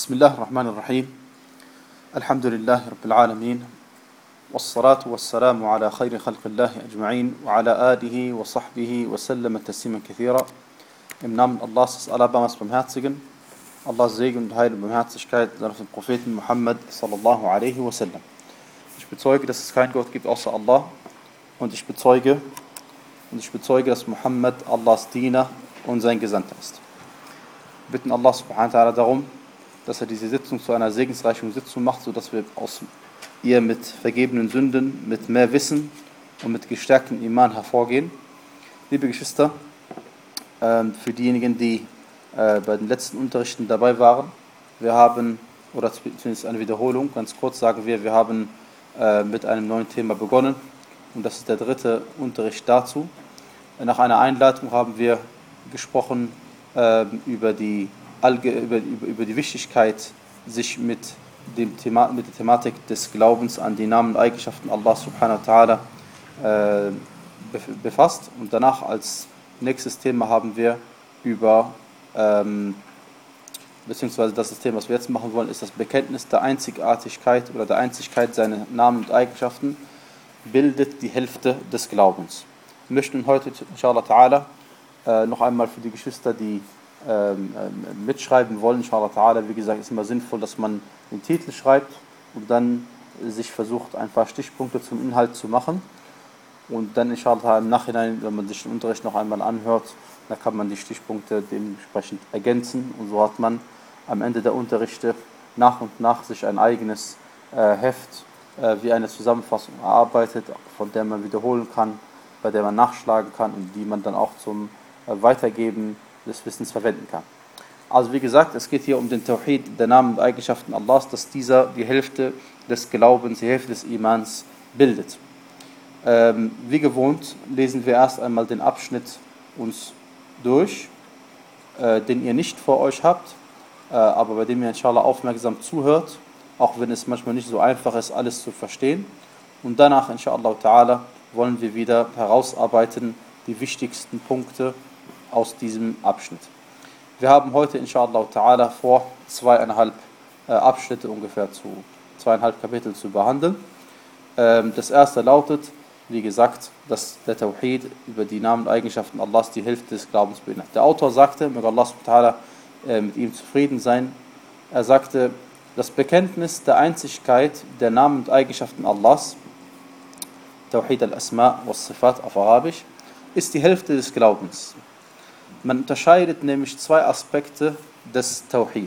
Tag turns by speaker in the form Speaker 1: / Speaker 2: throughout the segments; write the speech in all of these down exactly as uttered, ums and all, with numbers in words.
Speaker 1: بسم الله الرحمن الرحيم الحمد لله رب العالمين والصلاة والسلام على خير خلق الله أجمعين وعلى آله وصحبه وسلم تسليما كثيرا. Im Namen Allahs des Allerbarmers Barmherzigen, Allahs Segen und Heil und Barmherzigkeit auf den Propheten Muhammad sallallahu alaihi wasallam. Ich bezeuge, dass es keinen Gott gibt außer Allah und ich bezeuge und ich bezeuge, dass Muhammad Allahs Diener und sein Gesandter ist. Wir bitten Allah subhanahu wa ta'ala darum, dass er diese Sitzung zu einer segensreichen Sitzung macht, sodass wir aus ihr mit vergebenen Sünden, mit mehr Wissen und mit gestärktem Iman hervorgehen. Liebe Geschwister, für diejenigen, die bei den letzten Unterrichten dabei waren, wir haben, oder zumindest eine Wiederholung, ganz kurz sagen wir, wir haben mit einem neuen Thema begonnen und das ist der dritte Unterricht dazu. Nach einer Einleitung haben wir gesprochen über die Allge über, über, über die Wichtigkeit, sich mit, dem Thema, mit der Thematik des Glaubens an die Namen und Eigenschaften Allah subhanahu wa ta'ala äh, befasst. Und danach als nächstes Thema haben wir über, ähm, beziehungsweise das, das Thema, was wir jetzt machen wollen, ist das Bekenntnis der Einzigartigkeit oder der Einzigkeit seiner Namen und Eigenschaften, bildet die Hälfte des Glaubens. Wir möchten heute, inshallah ta'ala, äh, noch einmal für die Geschwister, die Ähm, ähm, mitschreiben wollen, inshallah ta'ala, wie gesagt, ist immer sinnvoll, dass man den Titel schreibt und dann sich versucht, ein paar Stichpunkte zum Inhalt zu machen und dann inshallah im Nachhinein, wenn man sich den Unterricht noch einmal anhört, dann kann man die Stichpunkte dementsprechend ergänzen und so hat man am Ende der Unterrichte nach und nach sich ein eigenes äh, Heft äh, wie eine Zusammenfassung erarbeitet, von der man wiederholen kann, bei der man nachschlagen kann und die man dann auch zum äh, Weitergeben des Wissens verwenden kann. Also wie gesagt, es geht hier um den Tawhid der Namen und Eigenschaften Allahs, dass dieser die Hälfte des Glaubens, die Hälfte des Imans bildet. Ähm, wie gewohnt lesen wir erst einmal den Abschnitt uns durch, äh, den ihr nicht vor euch habt, äh, aber bei dem ihr inshallah aufmerksam zuhört, auch wenn es manchmal nicht so einfach ist, alles zu verstehen. Und danach inshallah ta'ala wollen wir wieder herausarbeiten die wichtigsten Punkte aus diesem Abschnitt. Wir haben heute inshallah ta'ala vor, zweieinhalb äh, Abschnitte ungefähr zu, zweieinhalb Kapitel zu behandeln. Ähm, das erste lautet, wie gesagt, dass der Tawhid über die Namen und Eigenschaften Allahs die Hälfte des Glaubens beinhaltet. Der Autor sagte, möge Allah subhanahu wa ta'ala äh, mit ihm zufrieden sein, er sagte, das Bekenntnis der Einzigkeit der Namen und Eigenschaften Allahs, Tawhid al-Asma wa Sifat auf Arabisch, ist die Hälfte des Glaubens. Man unterscheidet nämlich zwei Aspekte des Tawhid.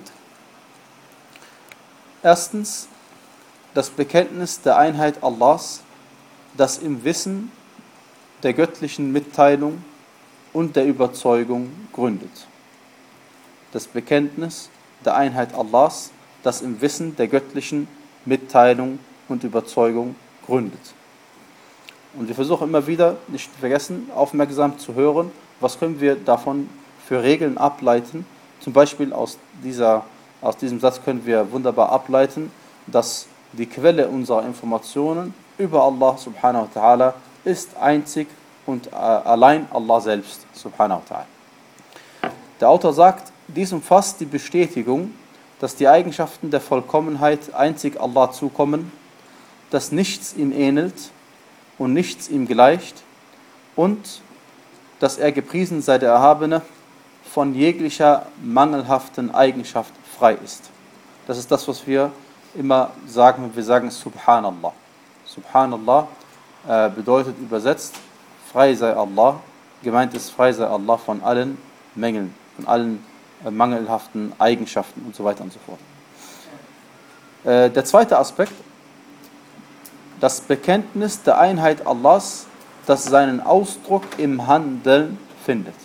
Speaker 1: Erstens das Bekenntnis der Einheit Allahs, das im Wissen der göttlichen Mitteilung und der Überzeugung gründet. Das Bekenntnis der Einheit Allahs, das im Wissen der göttlichen Mitteilung und Überzeugung gründet. Und wir versuchen immer wieder, nicht vergessen, aufmerksam zu hören, was können wir davon für Regeln ableiten. Zum Beispiel aus, dieser, aus diesem Satz können wir wunderbar ableiten, dass die Quelle unserer Informationen über Allah subhanahu wa ta'ala ist einzig und äh, allein Allah selbst subhanahu wa ta'ala. Der Autor sagt, dies umfasst die Bestätigung, dass die Eigenschaften der Vollkommenheit einzig Allah zukommen, dass nichts ihm ähnelt und nichts ihm gleicht und dass er gepriesen sei der Erhabene, von jeglicher mangelhaften Eigenschaft frei ist. Das ist das, was wir immer sagen, wenn wir sagen Subhanallah. Subhanallah äh, bedeutet übersetzt, frei sei Allah, gemeint ist, frei sei Allah von allen Mängeln, von allen äh, mangelhaften Eigenschaften und so weiter und so fort. Äh, der zweite Aspekt, das Bekenntnis der Einheit Allahs, das seinen Ausdruck im Handeln findet.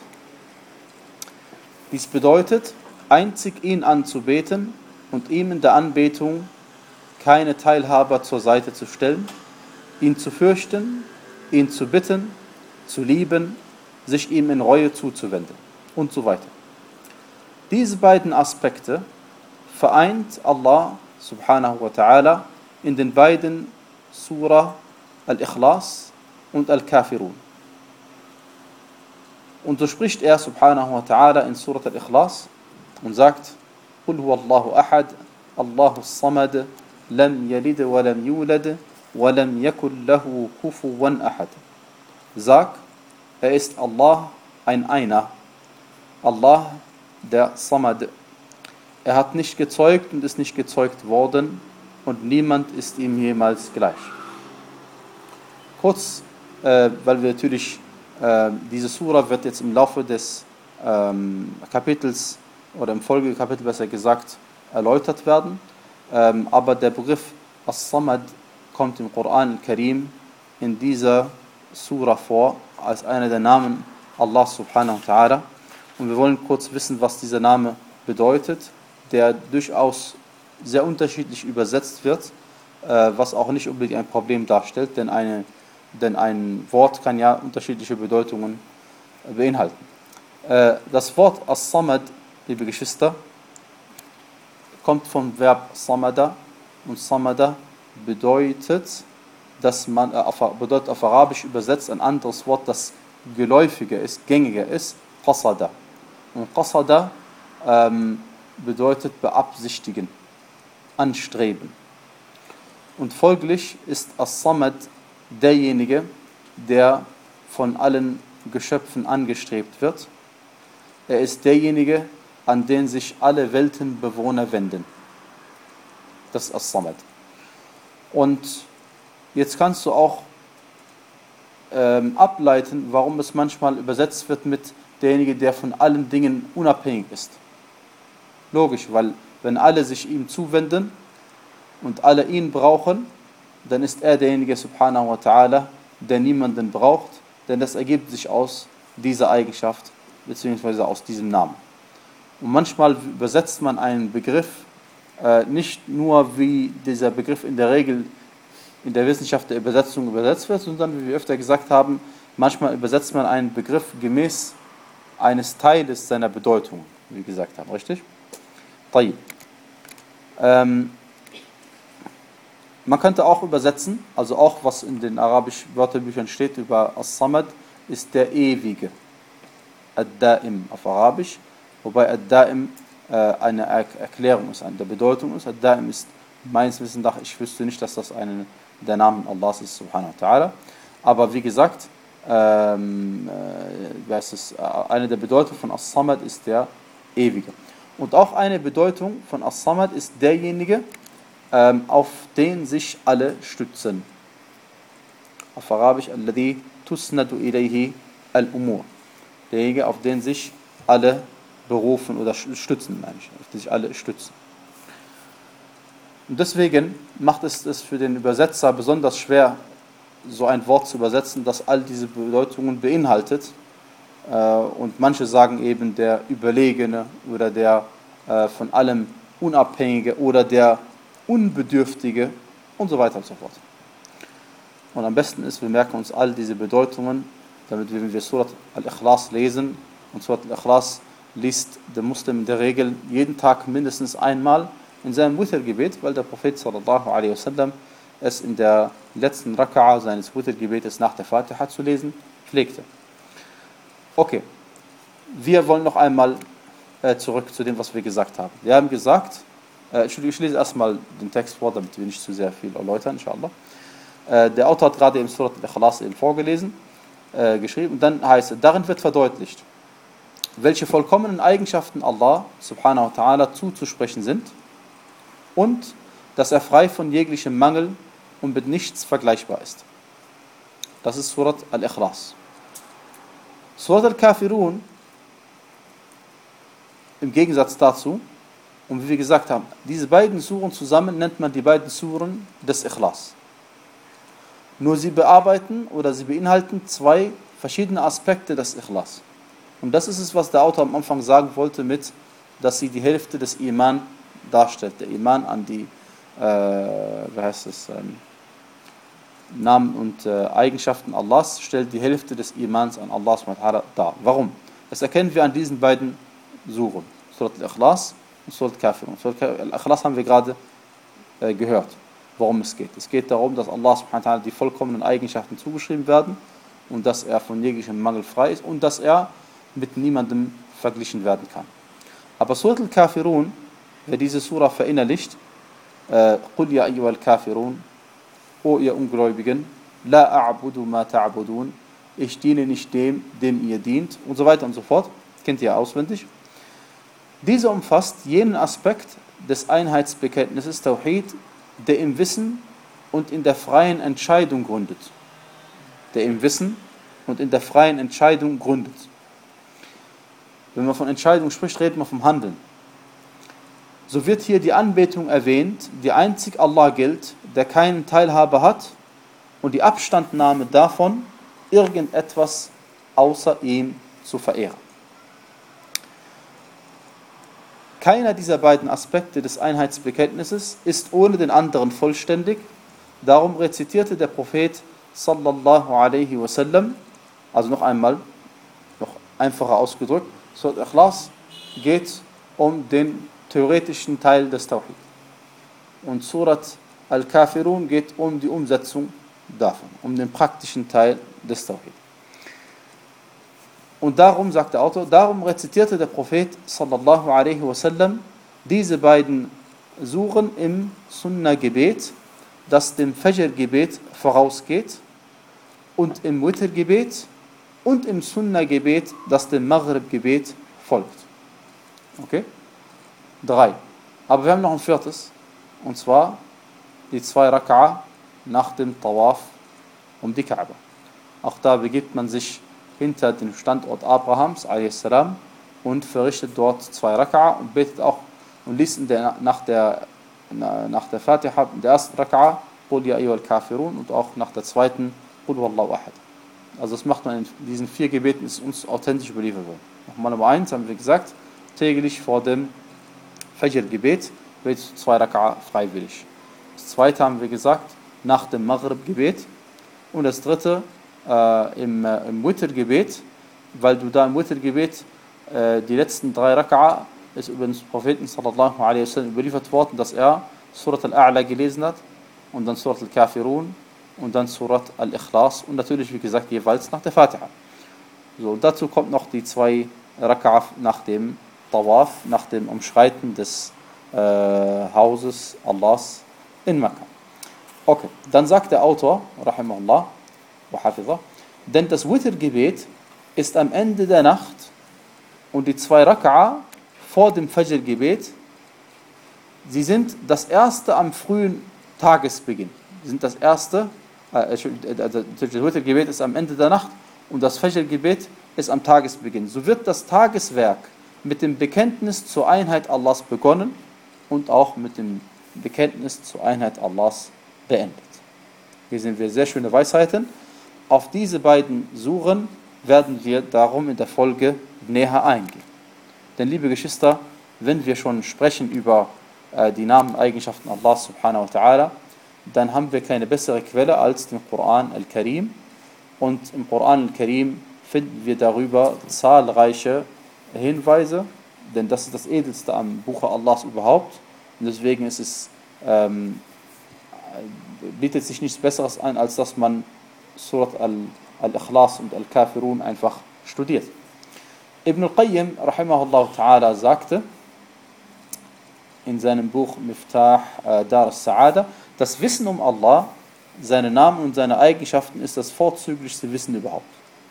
Speaker 1: Dies bedeutet, einzig ihn anzubeten und ihm in der Anbetung keine Teilhaber zur Seite zu stellen, ihn zu fürchten, ihn zu bitten, zu lieben, sich ihm in Reue zuzuwenden und so weiter. Diese beiden Aspekte vereint Allah subhanahu wa ta'ala in den beiden Surah Al-Ikhlas und Al-Kafirun. Und so spricht er subhanahu wa ta'ala in Surat Al-Ikhlas und sagt, قل هو الله أحد الله الصمد لم يلد ولم يولد ولم يكن له كفوا أحد. Sag, er ist Allah, ein Einer, Allah, der Samad. Er hat nicht gezeugt und ist nicht gezeugt worden und niemand ist ihm jemals gleich. Kurz, äh, weil wir natürlich, äh, diese Sura wird jetzt im Laufe des ähm, Kapitels oder im Folgekapitel besser gesagt erläutert werden, ähm, aber der Begriff As-Samad kommt im Koran al-Karim in dieser Sura vor als einer der Namen Allah subhanahu wa ta'ala, und wir wollen kurz wissen, was dieser Name bedeutet, der durchaus sehr unterschiedlich übersetzt wird, äh, was auch nicht unbedingt ein Problem darstellt, denn, eine, denn ein Wort kann ja unterschiedliche Bedeutungen beinhalten. Äh, das Wort As-Samad, liebe Geschwister, kommt vom Verb Samada, und Samada bedeutet, dass man, äh, auf, bedeutet auf Arabisch übersetzt ein anderes Wort, das geläufiger ist, gängiger ist, Qasada. Und Qasada ähm, bedeutet beabsichtigen, anstreben. Und folglich ist As-Samad derjenige, der von allen Geschöpfen angestrebt wird. Er ist derjenige, an den sich alle Weltenbewohner wenden. Das ist As-Samad. Und jetzt kannst du auch ähm, ableiten, warum es manchmal übersetzt wird mit derjenige, der von allen Dingen unabhängig ist. Logisch, weil wenn alle sich ihm zuwenden und alle ihn brauchen, dann ist er derjenige, subhanahu wa ta'ala, der niemanden braucht, denn das ergibt sich aus dieser Eigenschaft, beziehungsweise aus diesem Namen. Und manchmal übersetzt man einen Begriff äh, nicht nur, wie dieser Begriff in der Regel in der Wissenschaft der Übersetzung übersetzt wird, sondern, wie wir öfter gesagt haben, manchmal übersetzt man einen Begriff gemäß eines Teiles seiner Bedeutung, wie wir gesagt haben, richtig? طيب. Ähm, man könnte auch übersetzen, also auch was in den arabischen Wörterbüchern steht über As-Samad, ist der Ewige, Ad-Da'im auf Arabisch, wobei Ad-Da'im äh, eine Erklärung ist, eine Bedeutung ist. Ad-Da'im ist meines Wissens nach, ich wüsste nicht, dass das eine der Namen Allahs ist, subhanahu wa ta'ala. Aber wie gesagt, ähm, äh, es, äh, eine der Bedeutungen von As-Samad ist der Ewige. Und auch eine Bedeutung von As-Samad ist derjenige, ähm, auf den sich alle stützen. Auf Arabisch, alladhi tusnadu ilayhi al-umur. Derjenige, auf den sich alle berufen oder stützen, meine ich, auf den sich alle stützen. Und deswegen macht es es für den Übersetzer besonders schwer, so ein Wort zu übersetzen, das all diese Bedeutungen beinhaltet. Und manche sagen eben der Überlegene oder der von allem Unabhängige oder der Unbedürftige und so weiter und so fort. Und am besten ist, wir merken uns all diese Bedeutungen, damit wir, wenn wir Surat al-Ikhlas lesen, und Surat al-Ikhlas liest der Muslim in der Regel jeden Tag mindestens einmal in seinem Witr-Gebet, weil der Prophet sallallahu alaihi wasallam es in der letzten Raka'a seines Witr-Gebetes nach der Fatiha zu lesen pflegte. Okay, wir wollen noch einmal äh, zurück zu dem, was wir gesagt haben. Wir haben gesagt, äh, Entschuldigung, ich lese erstmal den Text vor, damit wir nicht zu sehr viel erläutern, inshallah. Äh, der Autor hat gerade im Surat al-Ikhlas eben vorgelesen, äh, geschrieben, und dann heißt es, darin wird verdeutlicht, welche vollkommenen Eigenschaften Allah subhanahu wa ta'ala zuzusprechen sind und dass er frei von jeglichem Mangel und mit nichts vergleichbar ist. Das ist Surat al-Ikhlas. Surat al-Kafirun, im Gegensatz dazu, und wie wir gesagt haben, diese beiden Suren zusammen nennt man die beiden Suren des Ikhlas. Nur sie bearbeiten oder sie beinhalten zwei verschiedene Aspekte des Ikhlas. Und das ist es, was der Autor am Anfang sagen wollte mit, dass sie die Hälfte des Iman darstellt. Der Iman an die, äh, wie heißt es, ähm, Namen und äh, Eigenschaften Allahs stellt die Hälfte des Imans an Allah subhanahu wa ta'ala dar. Warum? Das erkennen wir an diesen beiden Suren, Surat al-Ikhlas und Surat al-Kafirun. Surat al-Ikhlas haben wir gerade äh, gehört, worum es geht. Es geht darum, dass Allah subhanahu wa ta'ala die vollkommenen Eigenschaften zugeschrieben werden und dass er von jeglichem Mangel frei ist und dass er mit niemandem verglichen werden kann. Aber Surat al-Kafirun wer diese Surah verinnerlicht, قُلْ يَا أَيُّهَا الْكَافِرُونَ, O ihr Ungläubigen, لَا أَعْبُدُ مَا تَعْبُدُونَ, ich diene nicht dem, dem ihr dient, und so weiter und so fort, kennt ihr auswendig. Diese umfasst jenen Aspekt des Einheitsbekenntnisses Tawhid, der im Wissen und in der freien Entscheidung gründet. Der im Wissen und in der freien Entscheidung gründet. Wenn man von Entscheidung spricht, redet man vom Handeln. So wird hier die Anbetung erwähnt, die einzig Allah gilt, der keinen Teilhabe hat, und die Abstandnahme davon, irgendetwas außer ihm zu verehren. Keiner dieser beiden Aspekte des Einheitsbekenntnisses ist ohne den anderen vollständig. Darum rezitierte der Prophet sallallahu alaihi wasallam, also noch einmal, noch einfacher ausgedrückt, Surat Ikhlas geht um den theoretischen Teil des Tawhid. Und Surat Al-Kafirun geht um die Umsetzung davon, um den praktischen Teil des Tawhid. Und darum, sagt der Autor, darum rezitierte der Prophet sallallahu alaihi wasallam diese beiden Suren im Sunnah-Gebet, das dem Fajr-Gebet vorausgeht, und im Witr-Gebet und im Sunnah-Gebet, das dem Maghrib-Gebet folgt. Okay? Drei. Aber wir haben noch ein viertes, und zwar die zwei Raka'a nach dem Tawaf um die Kaaba. Auch da begibt man sich hinter dem Standort Abrahams a s. und verrichtet dort zwei Raka'a und betet auch und liest in der, nach der nach der Fatiha, in der ersten Raka'a, Qul ya ayyuhal Kafirun, und auch nach der zweiten, Qul huwallahu ahad. Also das macht man in diesen vier Gebeten, ist uns authentisch überliefert worden. Nochmal Nummer eins haben wir gesagt, täglich vor dem Fajr-Gebet betet zwei Raka'a freiwillig. Das zweite haben wir gesagt, nach dem Maghrib-Gebet. Und das dritte äh, im, äh, im Witr-Gebet, weil du da im Witr-Gebet äh, die letzten drei Raka'a ist über den Propheten sallallahu alaihi wasallam überliefert worden, dass er Surat Al-A'la gelesen hat und dann Surat Al-Kafirun und dann Surat Al-Ikhlas und natürlich, wie gesagt, jeweils nach der Fatiha. So, und dazu kommt noch die zwei Raka'a nach dem Tawaf, nach dem Umschreiten des äh, Hauses Allahs in Mekka. Okay, dann sagt der Autor, rahimahullah, wa hafizah, denn das Witr-Gebet ist am Ende der Nacht und die zwei Raka'a vor dem Fajr-Gebet, sie sind das erste am frühen Tagesbeginn. Sie sind das erste, äh, das Witr-Gebet ist am Ende der Nacht und das Fajr-Gebet ist am Tagesbeginn. So wird das Tageswerk mit dem Bekenntnis zur Einheit Allahs begonnen und auch mit dem Bekenntnis zur Einheit Allahs beendet. Hier sehen wir sehr schöne Weisheiten. Auf diese beiden Suren werden wir darum in der Folge näher eingehen. Denn liebe Geschwister, wenn wir schon sprechen über äh, die Namen und Eigenschaften Allahs subhanahu wa ta'ala, dann haben wir keine bessere Quelle als den Koran al-Karim. Und im Koran al-Karim finden wir darüber zahlreiche Hinweise, denn das ist das Edelste am Buche Allahs überhaupt. Und deswegen ist es, ähm, bietet sich nichts Besseres an, als dass man Surat al-Ikhlas und al-Kafirun einfach studiert. Ibn al-Qayyim, rahimahullah ta'ala, sagte in seinem Buch Miftah äh, Dar al-Sa'ada, das Wissen um Allah, seine Namen und seine Eigenschaften ist das vorzüglichste Wissen überhaupt.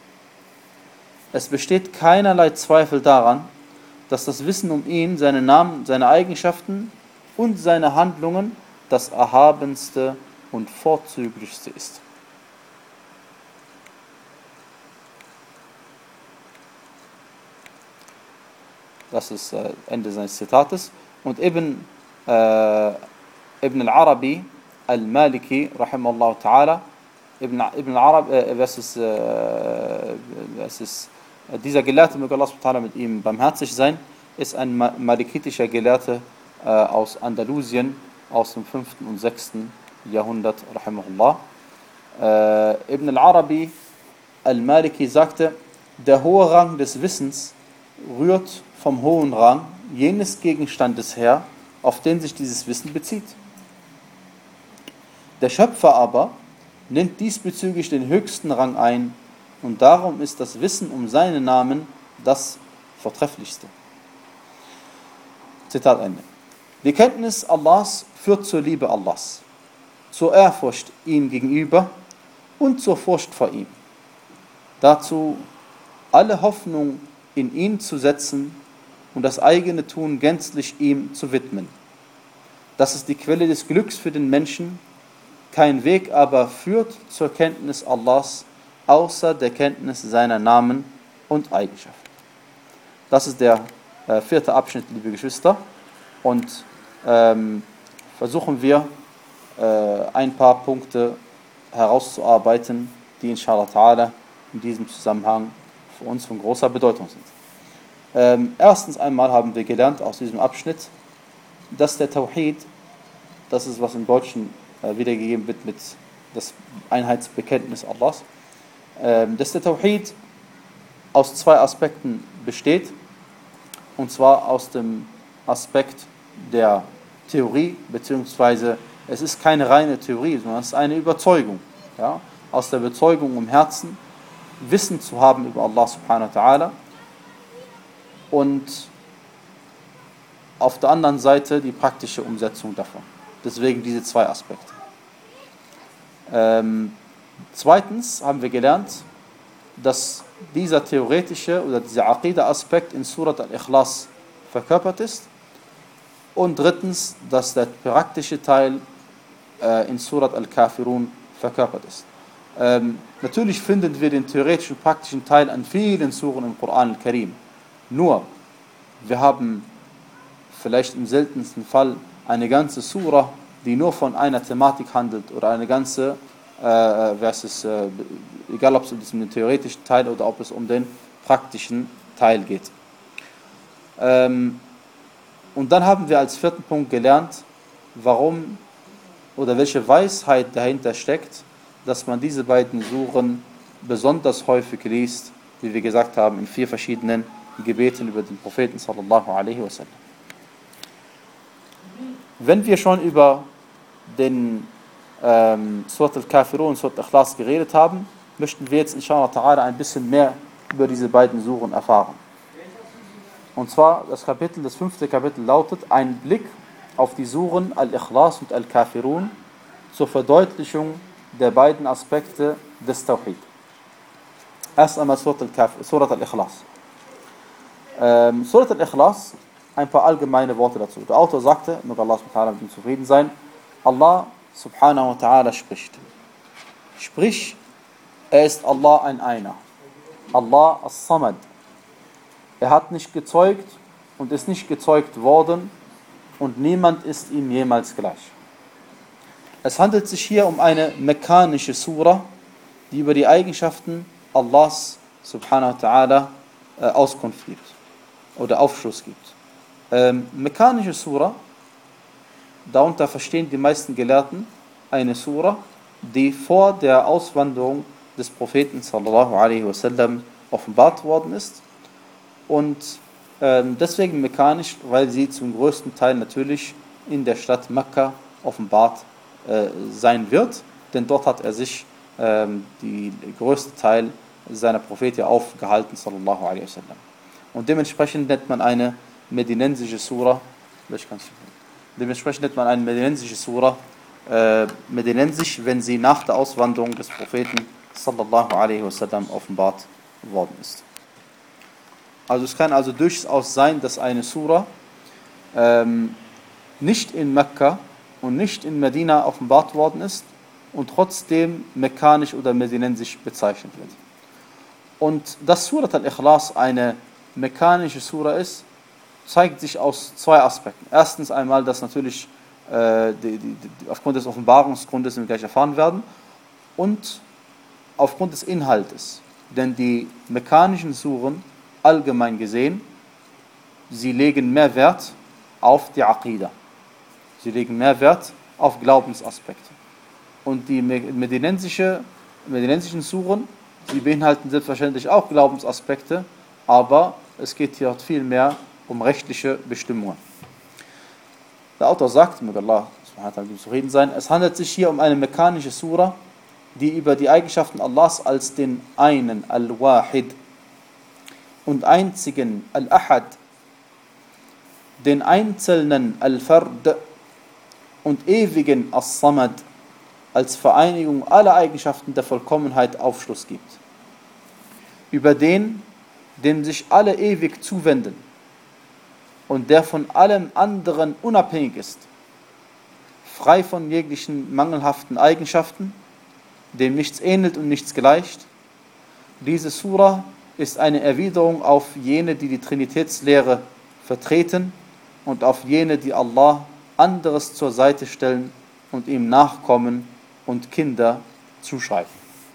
Speaker 1: Es besteht keinerlei Zweifel daran, dass das Wissen um ihn, seine Namen, seine Eigenschaften und seine Handlungen das erhabenste und vorzüglichste ist. Das ist äh, Ende seines Zitates. Und Ibn, äh, Ibn al-Arabi al-Maliki, rahimahullah ta'ala, Ibn, Ibn al-Arabi, äh, was ist, äh, was ist äh, dieser Gelehrte, möge Allah subhanahu mit ihm barmherzig sein, ist ein malikitischer Gelehrte äh, aus Andalusien, aus dem fünften und sechsten Jahrhundert, rahimahullah. Äh, Ibn al-Arabi al-Maliki sagte, der hohe Rang des Wissens rührt vom hohen Rang jenes Gegenstandes her, auf den sich dieses Wissen bezieht. Der Schöpfer aber nimmt diesbezüglich den höchsten Rang ein und darum ist das Wissen um seinen Namen das Vortrefflichste. Zitat Ende. Die Kenntnis Allahs führt zur Liebe Allahs, zur Ehrfurcht ihm gegenüber und zur Furcht vor ihm. Dazu alle Hoffnung in ihn zu setzen und das eigene Tun gänzlich ihm zu widmen. Das ist die Quelle des Glücks für den Menschen. Kein Weg aber führt zur Kenntnis Allahs, außer der Kenntnis seiner Namen und Eigenschaften. Das ist der äh, vierte Abschnitt, liebe Geschwister. Und ähm, versuchen wir, äh, ein paar Punkte herauszuarbeiten, die inshallah ta'ala in diesem Zusammenhang für uns von großer Bedeutung sind. Ähm, erstens einmal haben wir gelernt aus diesem Abschnitt, dass der Tawhid, das ist, was im Deutschen äh, wiedergegeben wird mit das Einheitsbekenntnis Allahs, äh, dass der Tawhid aus zwei Aspekten besteht, und zwar aus dem Aspekt der Theorie, beziehungsweise es ist keine reine Theorie, sondern es ist eine Überzeugung. Ja? Aus der Überzeugung im Herzen, Wissen zu haben über Allah subhanahu wa ta'ala, und auf der anderen Seite die praktische Umsetzung davon. Deswegen diese zwei Aspekte. Ähm, zweitens haben wir gelernt, dass dieser theoretische oder dieser Aqida-Aspekt in Surat al-Ikhlas verkörpert ist. Und drittens, dass der praktische Teil äh, in Surat al-Kafirun verkörpert ist. Ähm, natürlich finden wir den theoretischen und praktischen Teil an vielen Suren im Koran al-Karim. Nur, wir haben vielleicht im seltensten Fall eine ganze Sura, die nur von einer Thematik handelt, oder eine ganze, äh, was ist, äh, egal ob es um den theoretischen Teil oder ob es um den praktischen Teil geht. Ähm, und dann haben wir als vierten Punkt gelernt, warum oder welche Weisheit dahinter steckt, dass man diese beiden Suren besonders häufig liest, wie wir gesagt haben, in vier verschiedenen Gebeten über den Propheten sallallahu alaihi wasallam. Wenn wir schon über den ähm, Surat al-Kafirun und Surat al-Ikhlas geredet haben, möchten wir jetzt inshallah ta'ala ein bisschen mehr über diese beiden Suren erfahren. Und zwar das Kapitel, das fünfte Kapitel lautet: Ein Blick auf die Suren al-Ikhlas und al-Kafirun zur Verdeutlichung der beiden Aspekte des Tawhid. Erst einmal Surat al-Ikhlas. Ähm, Surat al-Ikhlas, ein paar allgemeine Worte dazu. Der Autor sagte, möge Allah subhanahu wa ta'ala mit ihm zufrieden sein, Allah subhanahu wa ta'ala spricht. Sprich, er ist Allah ein Einer. Allah as-Samad. Er hat nicht gezeugt und ist nicht gezeugt worden und niemand ist ihm jemals gleich. Es handelt sich hier um eine mekkanische Sura, die über die Eigenschaften Allahs subhanahu wa ta'ala äh, Auskunft gibt oder Aufschluss gibt. Ähm, mekkanische Sura, darunter verstehen die meisten Gelehrten eine Sura, die vor der Auswanderung des Propheten sallallahu alaihi wasallam offenbart worden ist, und ähm, deswegen mekkanisch, weil sie zum größten Teil natürlich in der Stadt Mekka offenbart äh, sein wird, denn dort hat er sich ähm, die größte Teil seiner Prophetie aufgehalten sallallahu alaihi wasallam. Und dementsprechend nennt man eine medinensische Sura, dementsprechend nennt man eine medinensische Sura äh, medinensisch, wenn sie nach der Auswanderung des Propheten sallallahu alaihi wasallam offenbart worden ist. Also es kann also durchaus sein, dass eine Sura ähm, nicht in Mekka und nicht in Medina offenbart worden ist und trotzdem mekkanisch oder medinensisch bezeichnet wird. Und dass Surat al-Ikhlas eine mekkanische Sura ist, zeigt sich aus zwei Aspekten. Erstens einmal, dass natürlich äh, die, die, die, aufgrund des Offenbarungsgrundes wir gleich erfahren werden, und aufgrund des Inhaltes. Denn die mekkanischen Suren, allgemein gesehen, sie legen mehr Wert auf die Aqida. Sie legen mehr Wert auf Glaubensaspekte. Und die medinensische, medinensischen Suren, sie beinhalten selbstverständlich auch Glaubensaspekte, aber es geht hier viel mehr um rechtliche Bestimmungen. Der Autor sagt, möge Allah zufrieden sein, es handelt sich hier um eine mekkanische Sura, die über die Eigenschaften Allahs als den einen, Al-Wahid, und einzigen, Al-Ahad, den einzelnen Al-Fard und ewigen As-Samad als Vereinigung aller Eigenschaften der Vollkommenheit Aufschluss gibt. Über den, dem sich alle ewig zuwenden und der von allem anderen unabhängig ist, frei von jeglichen mangelhaften Eigenschaften, dem nichts ähnelt und nichts gleicht. Diese Sura ist eine Erwiderung auf jene, die die Trinitätslehre vertreten und auf jene, die Allah anderes zur Seite stellen und ihm nachkommen und Kinder zuschreiben.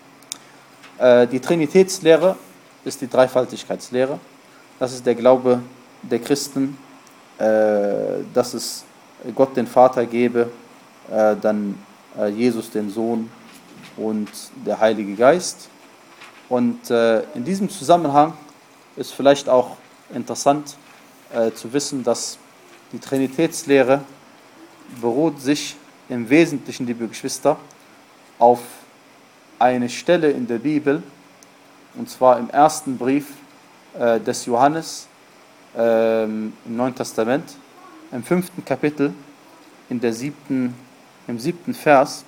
Speaker 1: Äh, die Trinitätslehre ist die Dreifaltigkeitslehre. Das ist der Glaube der Christen, äh, dass es Gott den Vater gebe, äh, dann äh, Jesus den Sohn und der Heilige Geist. Und äh, in diesem Zusammenhang ist vielleicht auch interessant äh, zu wissen, dass die Trinitätslehre beruht sich im Wesentlichen, liebe Geschwister, auf eine Stelle in der Bibel, und zwar im ersten Brief äh, des Johannes äh, im Neuen Testament, im fünften Kapitel, in der siebten, im siebten Vers.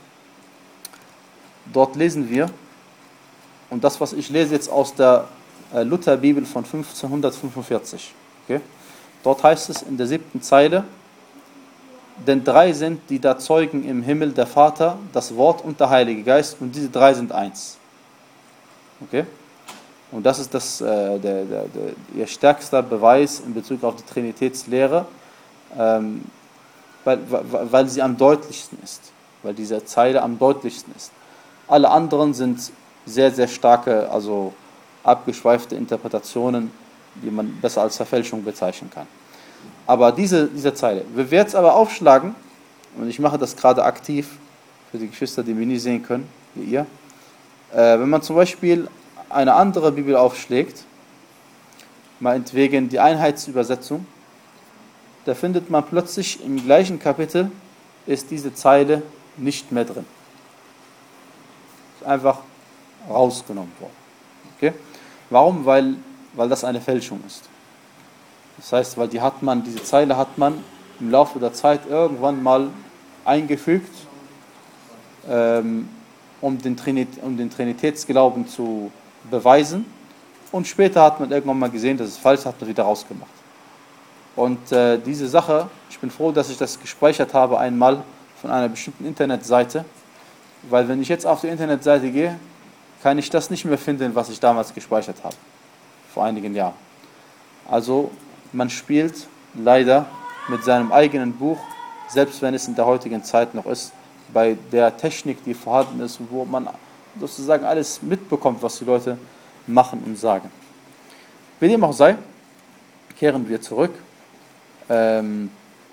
Speaker 1: Dort lesen wir, und das, was ich lese jetzt aus der äh, Lutherbibel von fünfzehnhundertfünfundvierzig, okay? Dort heißt es in der siebten Zeile: Denn drei sind, die da zeugen im Himmel, der Vater, das Wort und der Heilige Geist, und diese drei sind eins. Okay? Und das ist das, äh, der, der, der, ihr stärkster Beweis in Bezug auf die Trinitätslehre, ähm, weil, weil, weil sie am deutlichsten ist, weil diese Zeile am deutlichsten ist. Alle anderen sind sehr, sehr starke, also abgeschweifte Interpretationen, die man besser als Verfälschung bezeichnen kann. Aber diese, diese Zeile, wir werden es aber aufschlagen, und ich mache das gerade aktiv für die Geschwister, die wir nie sehen können, wie ihr. Äh, wenn man zum Beispiel eine andere Bibel aufschlägt, meinetwegen die Einheitsübersetzung, da findet man plötzlich im gleichen Kapitel ist diese Zeile nicht mehr drin. Ist einfach rausgenommen worden. Okay? Warum? Weil, weil das eine Fälschung ist. Das heißt, weil die hat man, diese Zeile hat man im Laufe der Zeit irgendwann mal eingefügt, ähm, um, den Trinit, um den Trinitätsglauben zu beweisen. Und später hat man irgendwann mal gesehen, dass es falsch ist, hat man wieder rausgemacht. Und äh, diese Sache, ich bin froh, dass ich das gespeichert habe einmal von einer bestimmten Internetseite, weil wenn ich jetzt auf die Internetseite gehe, kann ich das nicht mehr finden, was ich damals gespeichert habe, vor einigen Jahren. Also man spielt leider mit seinem eigenen Buch, selbst wenn es in der heutigen Zeit noch ist, bei der Technik, die vorhanden ist, wo man sozusagen alles mitbekommt, was die Leute machen und sagen. Wie dem auch sei, kehren wir zurück. Ähm,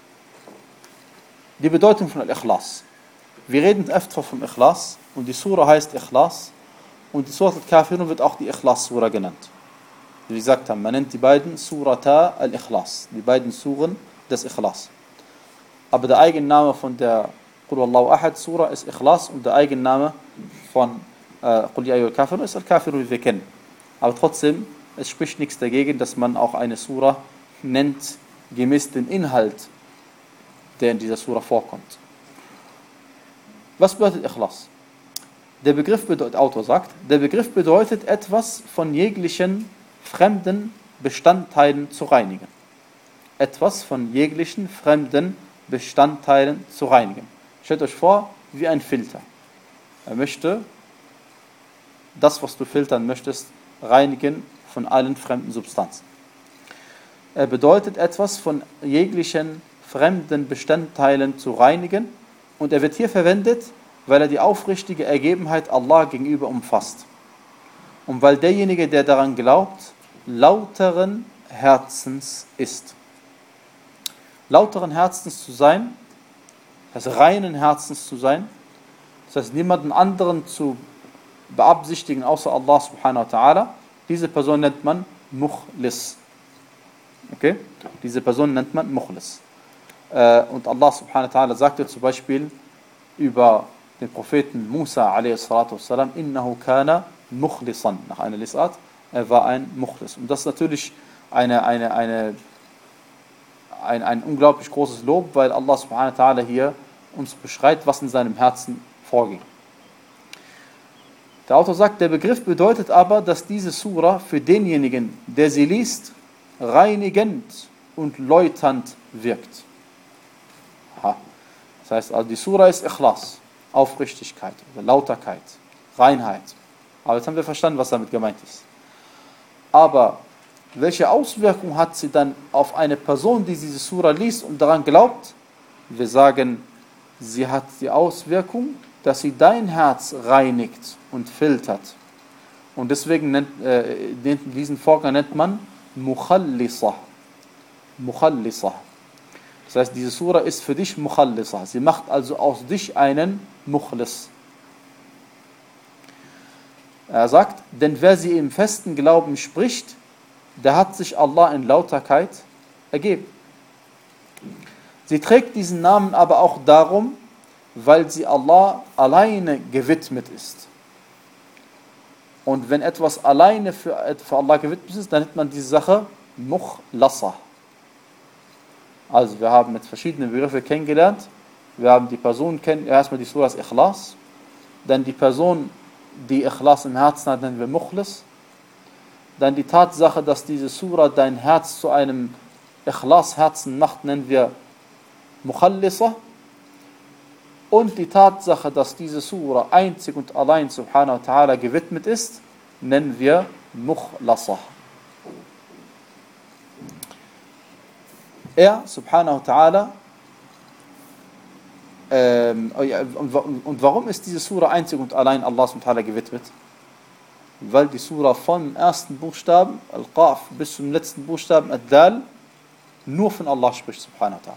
Speaker 1: die Bedeutung von Al-Ikhlas. Wir reden öfter vom Ikhlas und die Sura heißt Ikhlas und die Sura Al-Kafirun wird auch die Ikhlas-Sura genannt. Wie gesagt haben, man nennt die beiden Surata Al-Ikhlas, die beiden Suren des Ikhlas. Aber der Eigenname von der Qul Wallahu Ahad Sura ist Ikhlas und der Eigenname von äh, Qul Ya Ayyuhal Kafirun ist Al-Kafirun, wie wir kennen. Aber trotzdem, es spricht nichts dagegen, dass man auch eine Sura nennt, gemäß den Inhalt, der in dieser Sura vorkommt. Was bedeutet Ikhlas? Der Begriff bedeutet, Autor sagt, der Begriff bedeutet etwas von jeglichen fremden Bestandteilen zu reinigen. Etwas von jeglichen fremden Bestandteilen zu reinigen. Stellt euch vor, wie ein Filter. Er möchte das, was du filtern möchtest, reinigen von allen fremden Substanzen. Er bedeutet etwas von jeglichen fremden Bestandteilen zu reinigen und er wird hier verwendet, weil er die aufrichtige Ergebenheit Allah gegenüber umfasst. Und weil derjenige, der daran glaubt, lauteren Herzens ist. Lauteren Herzens zu sein, das heißt reinen Herzens zu sein, das heißt niemanden anderen zu beabsichtigen außer Allah subhanahu wa ta'ala, diese Person nennt man Mukhlis. Okay? Diese Person nennt man Mukhlis. Und Allah subhanahu wa ta'ala sagte zum Beispiel über den Propheten Musa alaihi salatu wassalam, innahu kana mukhlisan, nach einer Lesart, er war ein Mukhlis. Und das ist natürlich eine, eine, eine, ein, ein unglaublich großes Lob, weil Allah subhanahu wa ta'ala hier uns beschreibt, was in seinem Herzen vorging. Der Autor sagt, der Begriff bedeutet aber, dass diese Sura für denjenigen, der sie liest, reinigend und läuternd wirkt. Aha. Das heißt, also die Sura ist Ikhlas, Aufrichtigkeit oder Lauterkeit, Reinheit. Aber jetzt haben wir verstanden, was damit gemeint ist. Aber welche Auswirkung hat sie dann auf eine Person, die diese Sura liest und daran glaubt? Wir sagen, sie hat die Auswirkung, dass sie dein Herz reinigt und filtert. Und deswegen nennt, äh, diesen Vorgang nennt man Mukhallisa. Mukhallisa. Das heißt, diese Sura ist für dich Mukhallisa. Sie macht also aus dich einen Mukhlis. Er sagt, denn wer sie im festen Glauben spricht, der hat sich Allah in Lauterkeit ergeben. Sie trägt diesen Namen aber auch darum, weil sie Allah alleine gewidmet ist. Und wenn etwas alleine für, für Allah gewidmet ist, dann nennt man diese Sache Mukhlasa. Also wir haben jetzt verschiedene Begriffe kennengelernt. Wir haben die Person kennen, erstmal die Surah Ikhlas, dann die Person, die Ikhlas im Herzen hat, nennen wir Mukhlis. Dann die Tatsache, dass diese Surah dein Herz zu einem Ikhlas-Herzen macht, nennen wir Mukhallisa. Und die Tatsache, dass diese Surah einzig und allein subhanahu wa ta'ala gewidmet ist, nennen wir Mukhlasa. Er, subhanahu wa ta'ala, ähm, und warum ist diese Surah einzig und allein Allah subhanahu wa ta'ala gewidmet? Weil die Surah vom ersten Buchstaben, Al-Qaf, bis zum letzten Buchstaben, Ad-Dal, nur von Allah spricht, subhanahu wa ta'ala.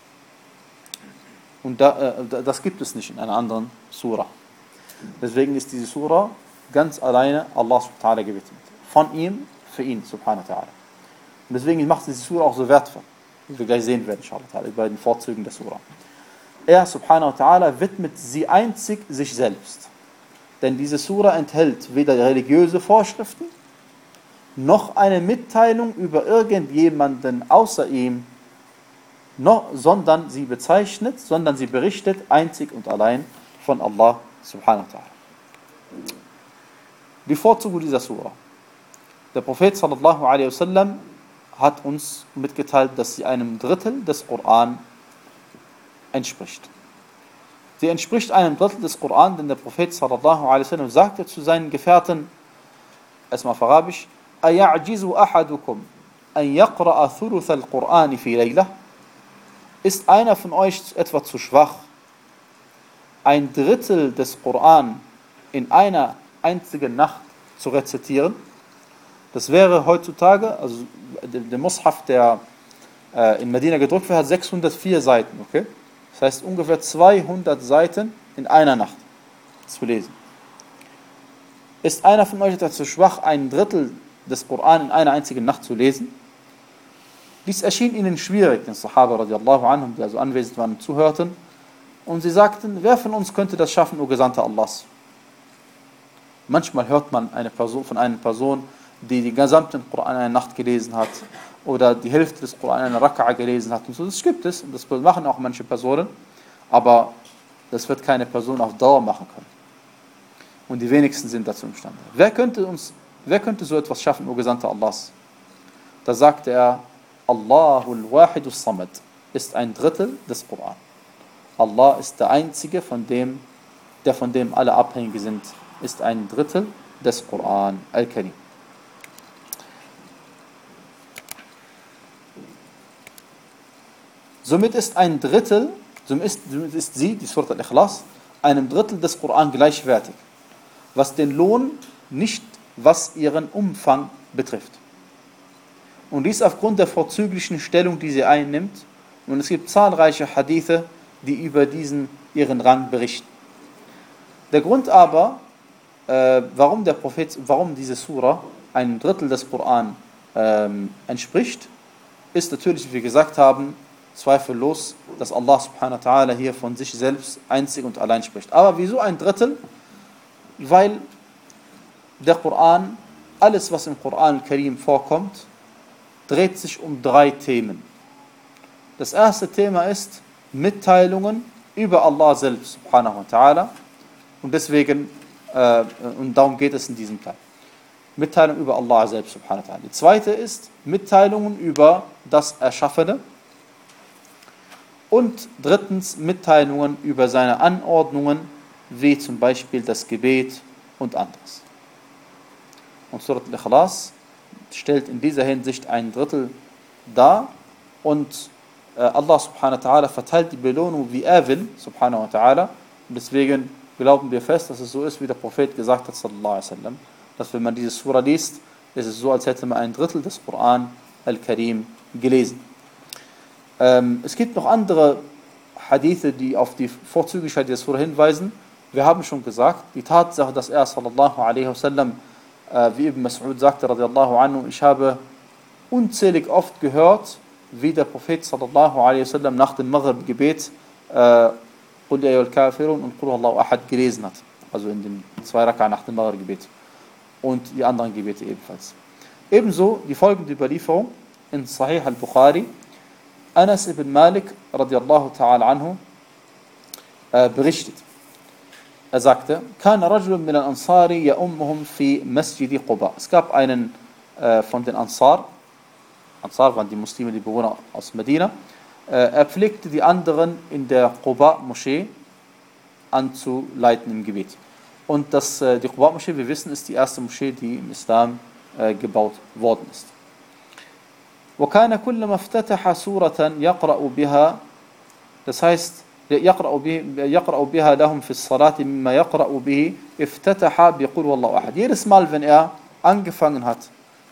Speaker 1: Und da, äh, das gibt es nicht in einer anderen Surah. Deswegen ist diese Surah ganz alleine Allah subhanahu wa ta'ala gewidmet. Von ihm, für ihn, subhanahu wa ta'ala. Und deswegen macht diese Surah auch so wertvoll, wie wir gleich sehen werden, inshallah, bei den Vorzügen der Surah. Er, subhanahu wa ta'ala, widmet sie einzig sich selbst. Denn diese Surah enthält weder religiöse Vorschriften, noch eine Mitteilung über irgendjemanden außer ihm, noch, sondern sie bezeichnet, sondern sie berichtet einzig und allein von Allah subhanahu wa ta'ala. Die Vorzüge dieser Surah. Der Prophet sallallahu alaihi wasallam hat uns mitgeteilt, dass sie einem Drittel des Koran entspricht. Sie entspricht einem Drittel des Koran, denn der Prophet sallallahu alaihi wasallam sagte zu seinen Gefährten, erstmal auf Arabisch, أَيَعْجِزُ أَحَدُكُمْ أَنْ يَقْرَأَ ثُلُثَ الْقُرْآنِ فِي لَيْلَةٍ. Ist einer von euch etwa zu schwach, ein Drittel des Koran in einer einzigen Nacht zu rezitieren? Das wäre heutzutage, also der, der Mushaf, der äh, in Medina gedruckt wird, hat sechshundertvier Seiten, okay? Das heißt ungefähr zweihundert Seiten in einer Nacht zu lesen. Ist einer von euch etwa zu schwach, ein Drittel des Koran in einer einzigen Nacht zu lesen? Dies erschien ihnen schwierig, den Sahaba radiallahu anhum, die also anwesend waren und zuhörten. Und sie sagten, wer von uns könnte das schaffen, o Gesandter Allahs? Manchmal hört man eine Person, von einer Person, die den gesamten Koran in einer Nacht gelesen hat oder die Hälfte des Koran in einer Raka'a gelesen hat. Und so, das gibt es und das machen auch manche Personen, aber das wird keine Person auf Dauer machen können. Und die wenigsten sind dazu imstande. Wer könnte uns, wer könnte so etwas schaffen, o Gesandter Allahs? Da sagte er, Allahul Wahidus Samad ist ein Drittel des Koran. Allah ist der Einzige, von dem, der von dem alle abhängig sind, ist ein Drittel des Koran Al-Karim. Somit ist ein Drittel, somit ist, somit ist sie, die Surah Al-Ikhlas, einem Drittel des Koran gleichwertig, was den Lohn, nicht was ihren Umfang betrifft. Und dies aufgrund der vorzüglichen Stellung, die sie einnimmt. Und es gibt zahlreiche Hadithe, die über diesen ihren Rang berichten. Der Grund aber, äh, warum der Prophet, warum diese Surah einem Drittel des Koran ähm, entspricht, ist natürlich, wie wir gesagt haben, zweifellos, dass Allah subhanahu wa ta'ala hier von sich selbst einzig und allein spricht. Aber wieso ein Drittel? Weil der Koran, alles was im Koran al-Karim vorkommt, dreht sich um drei Themen. Das erste Thema ist Mitteilungen über Allah selbst, subhanahu wa ta'ala. Und deswegen, äh, und darum geht es in diesem Teil. Mitteilung über Allah selbst, subhanahu wa ta'ala. Die zweite ist Mitteilungen über das Erschaffene. Und drittens Mitteilungen über seine Anordnungen, wie zum Beispiel das Gebet und anderes. Und Surat al-Ikhlas stellt in dieser Hinsicht ein Drittel dar und äh, Allah subhanahu wa ta'ala verteilt die Belohnung, wie er will, subhanahu wa ta'ala. Und deswegen glauben wir fest, dass es so ist, wie der Prophet gesagt hat, sallallahu alaihi wasallam, dass wenn man diese Surah liest, ist es so, als hätte man ein Drittel des Koran al-Karim gelesen. Ähm, es gibt noch andere Hadithe, die auf die Vorzüglichkeit dieser Surah hinweisen. Wir haben schon gesagt, die Tatsache, dass er sallallahu alaihi wasallam, äh, wie Ibn Mas'ud sagte, radiallahu anhu, ich habe unzählig oft gehört, wie der Prophet sallallahu alaihi wasallam nach dem Maghrib-Gebet äh, Qul ya ayyuhal Kafirun und Qul Huwallahu Ahad gelesen hat. Also in den zwei Raka nach dem Maghrib-Gebet. Und die anderen Gebete ebenfalls. Ebenso die folgende Überlieferung in Sahih al-Bukhari. Anas ibn Malik radiallahu ta'ala anhu äh, berichtet. Er sagte, Kana rajulun min al-Ansari ya'ummuhum fi Masjidi Quba. Es gab einen äh, von den Ansar, Ansar waren die Muslime, die Bewohner aus Medina, äh, er pflegte die anderen in der Quba-Moschee anzuleiten im Gebet. Und das, äh, die Quba-Moschee, wir wissen, ist die erste Moschee, die im Islam äh, gebaut worden ist. وكان كلما افتتح سورة يقرأ بها, das heißt, يقرأ به يقرأ بها لهم في الصلاة مما يقرأ به افتتح بقول والله أحد. Jedes Mal, wenn er angefangen hat,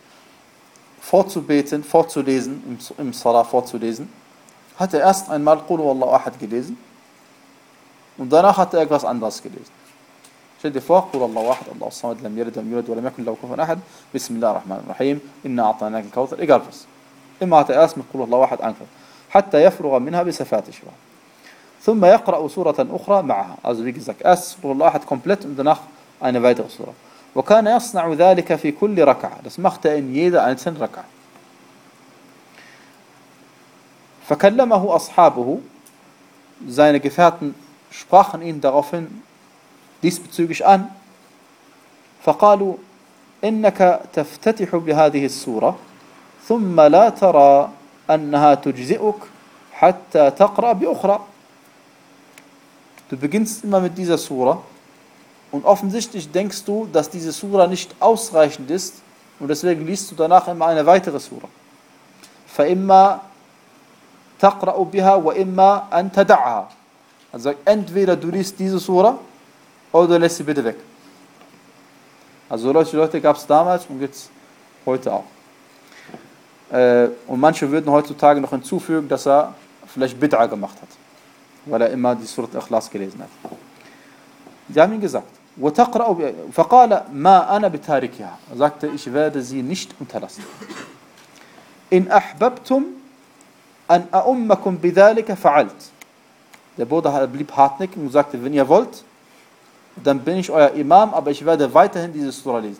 Speaker 1: vorzubeten, vorzulesen, im, im Salah vorzulesen, hat er erst einmal Qul Huwallahu Ahad gelesen und danach hat er etwas anderes gelesen. Stell dir vor, Qul Huwallahu Ahad, Allahu Samad, lam yalid walam yulad walam yakun lahu kufuwan ahad, Bismillahir Rahmanir Rahim, inna a'tainaka al-Kawthar, egal was. Immer hat er erst mit Qul Huwallahu Ahad angefangen. Hatta yafrugha minha bis er fertig war. ثم يقرأ سورة أخرى معها. Also wie gesagt, erst Qul Huwallahu Ahad komplett und danach eine weitere Surah. وكان يصنع ذلك في كل ركعة. Das macht er in jeder einzelnen Rak'a. فكلمه أصحابه. Seine Gefährten sprachen ihn daraufhin diesbezüglich an. فقالوا إنك تفتتح بهذه السورة ثم لا ترى أنها تجزئك حتى تقرأ بأخرى. Du beginnst immer mit dieser Surah und offensichtlich denkst du, dass diese Surah nicht ausreichend ist und deswegen liest du danach immer eine weitere Surah. فإما تقرأ بها وإما أن تدعها. Also entweder du liest diese Surah oder du lässt sie bitte weg. Also solche Leute gab es damals und gibt es heute auch. Äh, und manche würden heutzutage noch hinzufügen, dass er vielleicht Bid'a gemacht hat, weil er immer die Surat Ikhlas gelesen hat. Die haben ihm gesagt, فقال ما أنا بتاركها. Er sagte, ich werde sie nicht unterlassen. إن أحببتم أن أؤمكم بذلك فعلت. Der Bruder blieb hartnäckig und sagte, wenn ihr wollt, dann bin ich euer Imam, aber ich werde weiterhin diese Surah lesen.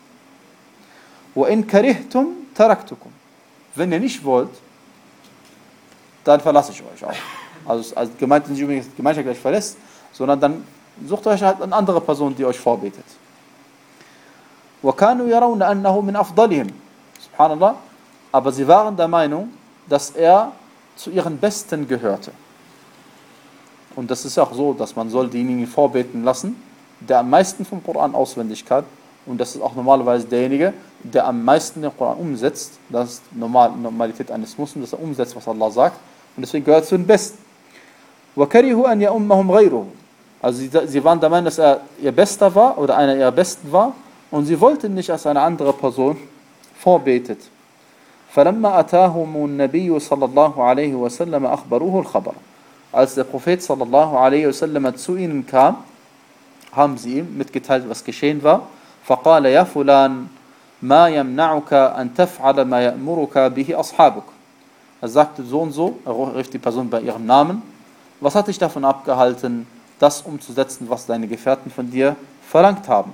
Speaker 1: وإن كرهتم تركتكم. Wenn ihr nicht wollt, dann verlasse ich euch auch. Also, also gemeint nicht übrigens die Gemeinschaft gleich verlässt, sondern dann sucht euch halt eine andere Person, die euch vorbetet. وَكَانُوا يَرَوْنَ أَنَّهُ مِنْ أَفْضَلِهِمْ. Subhanallah. Aber sie waren der Meinung, dass er zu ihren Besten gehörte. Und das ist auch so, dass man soll diejenigen vorbeten lassen, der am meisten vom Koran auswendig kann. Und das ist auch normalerweise derjenige, der am meisten den Koran umsetzt. Das ist die Normalität eines Muslims, dass er umsetzt, was Allah sagt. Und deswegen gehört er zu den Besten. وَكَرِهُ أَنْ يَأُمَّهُمْ غَيْرُهُ. Also sie, sie waren der Meinung, dass er ihr Bester war oder einer ihrer Besten war. Und sie wollten nicht, dass eine andere Person vorbetet. فَلَمَّا أَتَاهُمُ النَّبِيُّ صَلَّى اللَّهُ عَلَيْهِ وَسَلَّمَ أَخْبَرُوهُ الْخَبَرَ. Als der Prophet sallallahu alaihi wasallam zu ihnen kam, haben sie ihm mitgeteilt, was geschehen war. فَقَالَ يَا فُلَانْ مَا يَمْنَعُكَ أَنْ تَفْعَلَ مَا يَأْمُرُكَ بِهِ أَصْحَابُكَ. Er sagte so und so, er rief die Person bei ihrem Namen. Was hat dich davon abgehalten, das umzusetzen, was deine Gefährten von dir verlangt haben?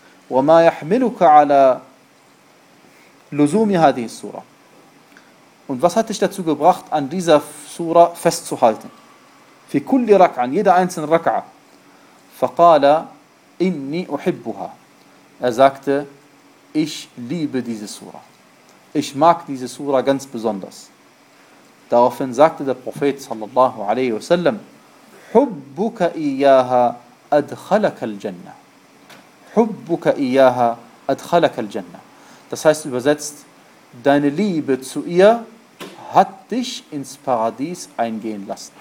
Speaker 1: وَمَا يَحْمِلُكَ عَلَى لُزُومِ هَذِهِ السُّورَةِ. Und was hat dich dazu gebracht, an dieser Sura festzuhalten? Fi kulli rak'a, an jeder einzelnen Rak'a. Faqala inni uhibbuha. Er sagte, ich liebe diese Sura. Ich mag diese Sura ganz besonders. Daraufhin sagte der Prophet sallallahu alaihi wasallam, Hubbuka iyaha adkhalaka al-Jannah. Hubbuka iyaha adkhalaka al-Jannah. Das heißt übersetzt, deine Liebe zu ihr hat dich ins Paradies eingehen lassen.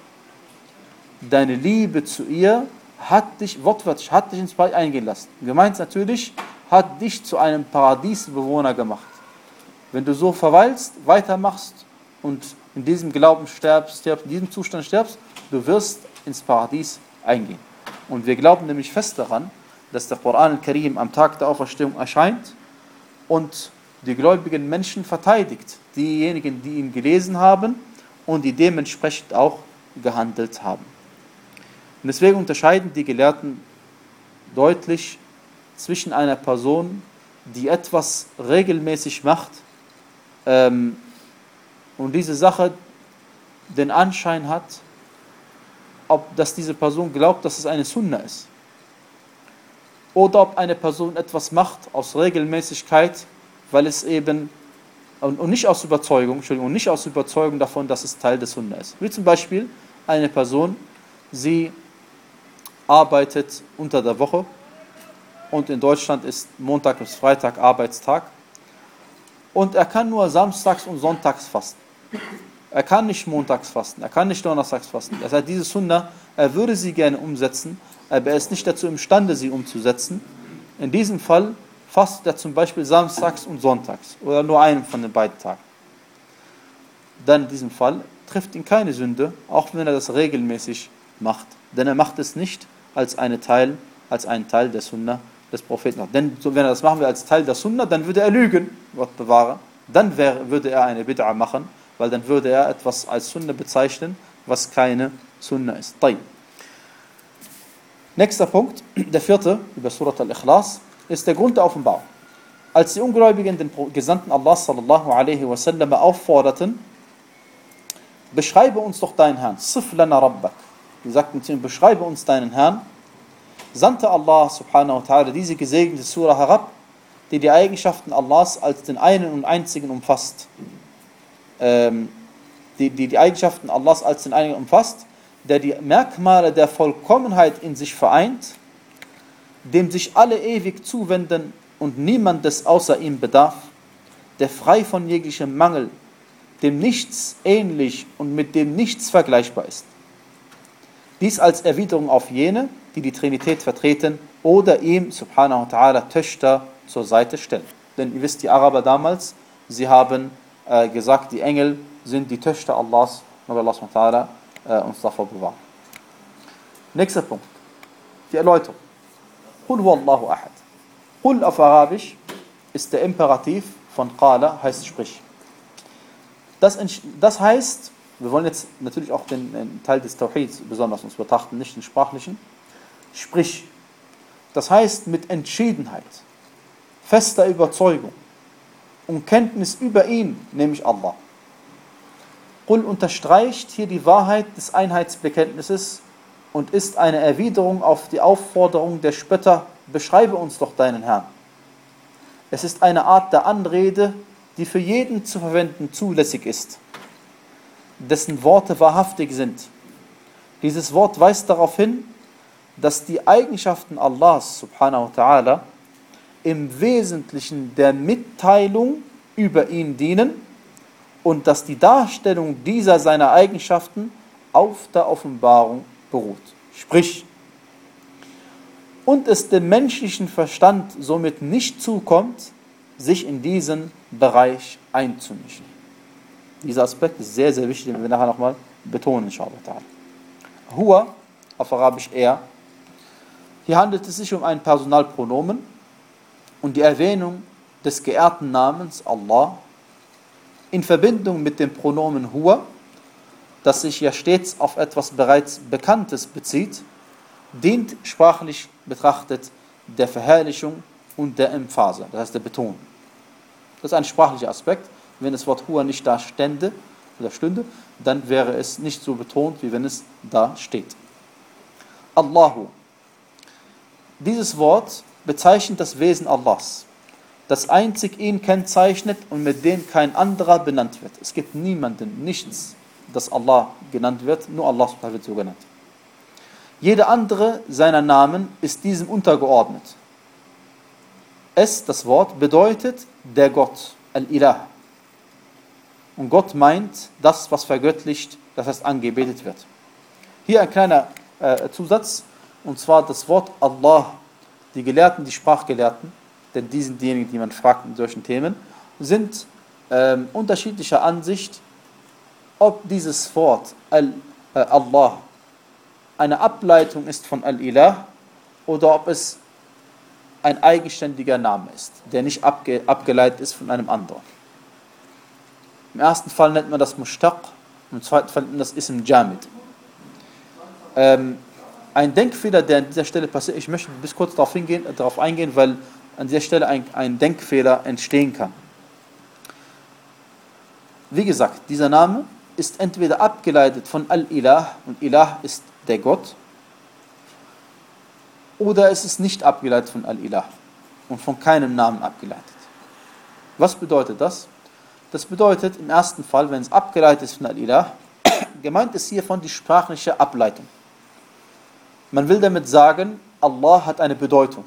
Speaker 1: Deine Liebe zu ihr hat dich, wortwörtlich, hat dich ins Paradies eingehen lassen. Gemeint natürlich, hat dich zu einem Paradiesbewohner gemacht. Wenn du so verweilst, weitermachst und in diesem Glauben stirbst, stirbst, in diesem Zustand stirbst, du wirst ins Paradies eingehen. Und wir glauben nämlich fest daran, dass der Koran al-Karim am Tag der Auferstehung erscheint und die gläubigen Menschen verteidigt, diejenigen, die ihn gelesen haben und die dementsprechend auch gehandelt haben. Und deswegen unterscheiden die Gelehrten deutlich zwischen einer Person, die etwas regelmäßig macht ähm, und diese Sache den Anschein hat, ob dass diese Person glaubt, dass es eine Sunna ist. Oder ob eine Person etwas macht aus Regelmäßigkeit, weil es eben, und, und nicht aus Überzeugung, Entschuldigung, und nicht aus Überzeugung davon, dass es Teil des Sunna ist. Wie zum Beispiel eine Person, sie arbeitet unter der Woche und in Deutschland ist Montag bis Freitag Arbeitstag und er kann nur samstags und sonntags fasten. Er kann nicht montags fasten, er kann nicht donnerstags fasten. Das heißt, diese Sunna, er würde sie gerne umsetzen, aber er ist nicht dazu imstande, sie umzusetzen. In diesem Fall fastet er zum Beispiel samstags und sonntags oder nur einen von den beiden Tagen. Dann in diesem Fall trifft ihn keine Sünde, auch wenn er das regelmäßig macht. Denn er macht es nicht als, eine Teil, als einen Teil der Sunna des Propheten. Denn wenn er das machen will als Teil der Sunna, dann würde er lügen, Gott bewahre. Dann wäre, würde er eine Bid'a machen, weil dann würde er etwas als Sunna bezeichnen, was keine Sunna ist. Tayyib. Nächster Punkt, der vierte, über Surat al-Ikhlas, ist der Grund der Offenbarung. Als die Ungläubigen den Gesandten Allah sallallahu alaihi wasallam aufforderten, beschreibe uns doch deinen Herrn, Sif lana rabbak. Die sagten zu ihm, beschreibe uns deinen Herrn, sandte Allah subhanahu wa ta'ala diese gesegnete Surah herab, die die Eigenschaften Allahs als den einen und einzigen umfasst. Ähm, die, die die Eigenschaften Allahs als den einen umfasst, der die Merkmale der Vollkommenheit in sich vereint, dem sich alle ewig zuwenden und niemandes außer ihm bedarf, der frei von jeglichem Mangel, dem nichts ähnlich und mit dem nichts vergleichbar ist. Dies als Erwiderung auf jene, die die Trinität vertreten oder ihm, subhanahu wa ta'ala, Töchter zur Seite stellen. Denn ihr wisst, die Araber damals, sie haben äh, gesagt, die Engel sind die Töchter Allahs, und Allah subhanahu wa ta'ala äh, uns davor bewahrt. Nächster Punkt, die Erläuterung. Qul huwallahu ahad. Qul auf Arabisch ist der Imperativ von Qala, heißt sprich. Das, das heißt, wir wollen jetzt natürlich auch den, den Teil des Tawhids besonders uns betrachten, nicht den sprachlichen. Sprich, das heißt mit Entschiedenheit, fester Überzeugung und Kenntnis über ihn, nämlich Allah. Qul unterstreicht hier die Wahrheit des Einheitsbekenntnisses und ist eine Erwiderung auf die Aufforderung der Spötter, beschreibe uns doch deinen Herrn. Es ist eine Art der Anrede, die für jeden zu verwenden zulässig ist, dessen Worte wahrhaftig sind. Dieses Wort weist darauf hin, dass die Eigenschaften Allahs subhanahu wa ta'ala im Wesentlichen der Mitteilung über ihn dienen und dass die Darstellung dieser seiner Eigenschaften auf der Offenbarung beruht. Sprich, und es dem menschlichen Verstand somit nicht zukommt, sich in diesen Bereich einzumischen. Dieser Aspekt ist sehr, sehr wichtig, den wir nachher nochmal betonen, inshallah. Huwa, auf Arabisch er. Hier handelt es sich um ein Personalpronomen und die Erwähnung des geehrten Namens Allah in Verbindung mit dem Pronomen Huwa, das sich ja stets auf etwas bereits Bekanntes bezieht, dient sprachlich betrachtet der Verherrlichung und der Emphase, das heißt der Betonung. Das ist ein sprachlicher Aspekt wenn das Wort Huwa nicht da stände oder stünde, dann wäre es nicht so betont, wie wenn es da steht. Allahu. Dieses Wort bezeichnet das Wesen Allahs, das einzig ihn kennzeichnet und mit dem kein anderer benannt wird. Es gibt niemanden, nichts, das Allah genannt wird, nur Allah wird so genannt. Jeder andere seiner Namen ist diesem untergeordnet. Es, das Wort, bedeutet der Gott, Al-Ilah. Und Gott meint das, was vergöttlicht, das heißt angebetet wird. Hier ein kleiner äh, Zusatz, und zwar das Wort Allah. Die Gelehrten, die Sprachgelehrten, denn die sind diejenigen, die man fragt in solchen Themen, sind ähm, unterschiedlicher Ansicht, ob dieses Wort Al, äh, Allah eine Ableitung ist von Al-Ilah oder ob es ein eigenständiger Name ist, der nicht abge, abgeleitet ist von einem anderen. Im ersten Fall nennt man das Mushtaq, im zweiten Fall nennt man das Ism Jamid. Ähm, ein Denkfehler, der an dieser Stelle passiert, ich möchte bis kurz darauf, hingehen, darauf eingehen, weil an dieser Stelle ein, ein Denkfehler entstehen kann. Wie gesagt, dieser Name ist entweder abgeleitet von Al-Ilah, und Ilah ist der Gott, oder es ist nicht abgeleitet von Al-Ilah und von keinem Namen abgeleitet. Was bedeutet das? Das bedeutet im ersten Fall, wenn es abgeleitet ist von Al-Ilah, gemeint ist hiervon die sprachliche Ableitung. Man will damit sagen, Allah hat eine Bedeutung.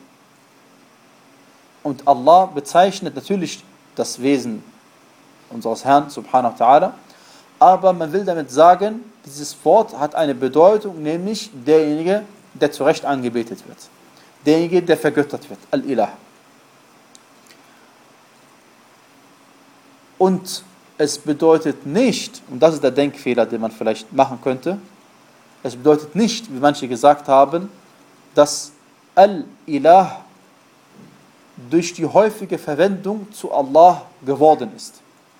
Speaker 1: Und Allah bezeichnet natürlich das Wesen unseres Herrn, subhanahu wa ta'ala, aber man will damit sagen, dieses Wort hat eine Bedeutung, nämlich derjenige, der zu Recht angebetet wird. Derjenige, der vergöttert wird, Al-Ilah. Und es bedeutet nicht, und das ist der Denkfehler, den man vielleicht machen könnte, es bedeutet nicht, wie manche gesagt haben, dass Al-Ilah durch die häufige Verwendung zu Allah geworden ist.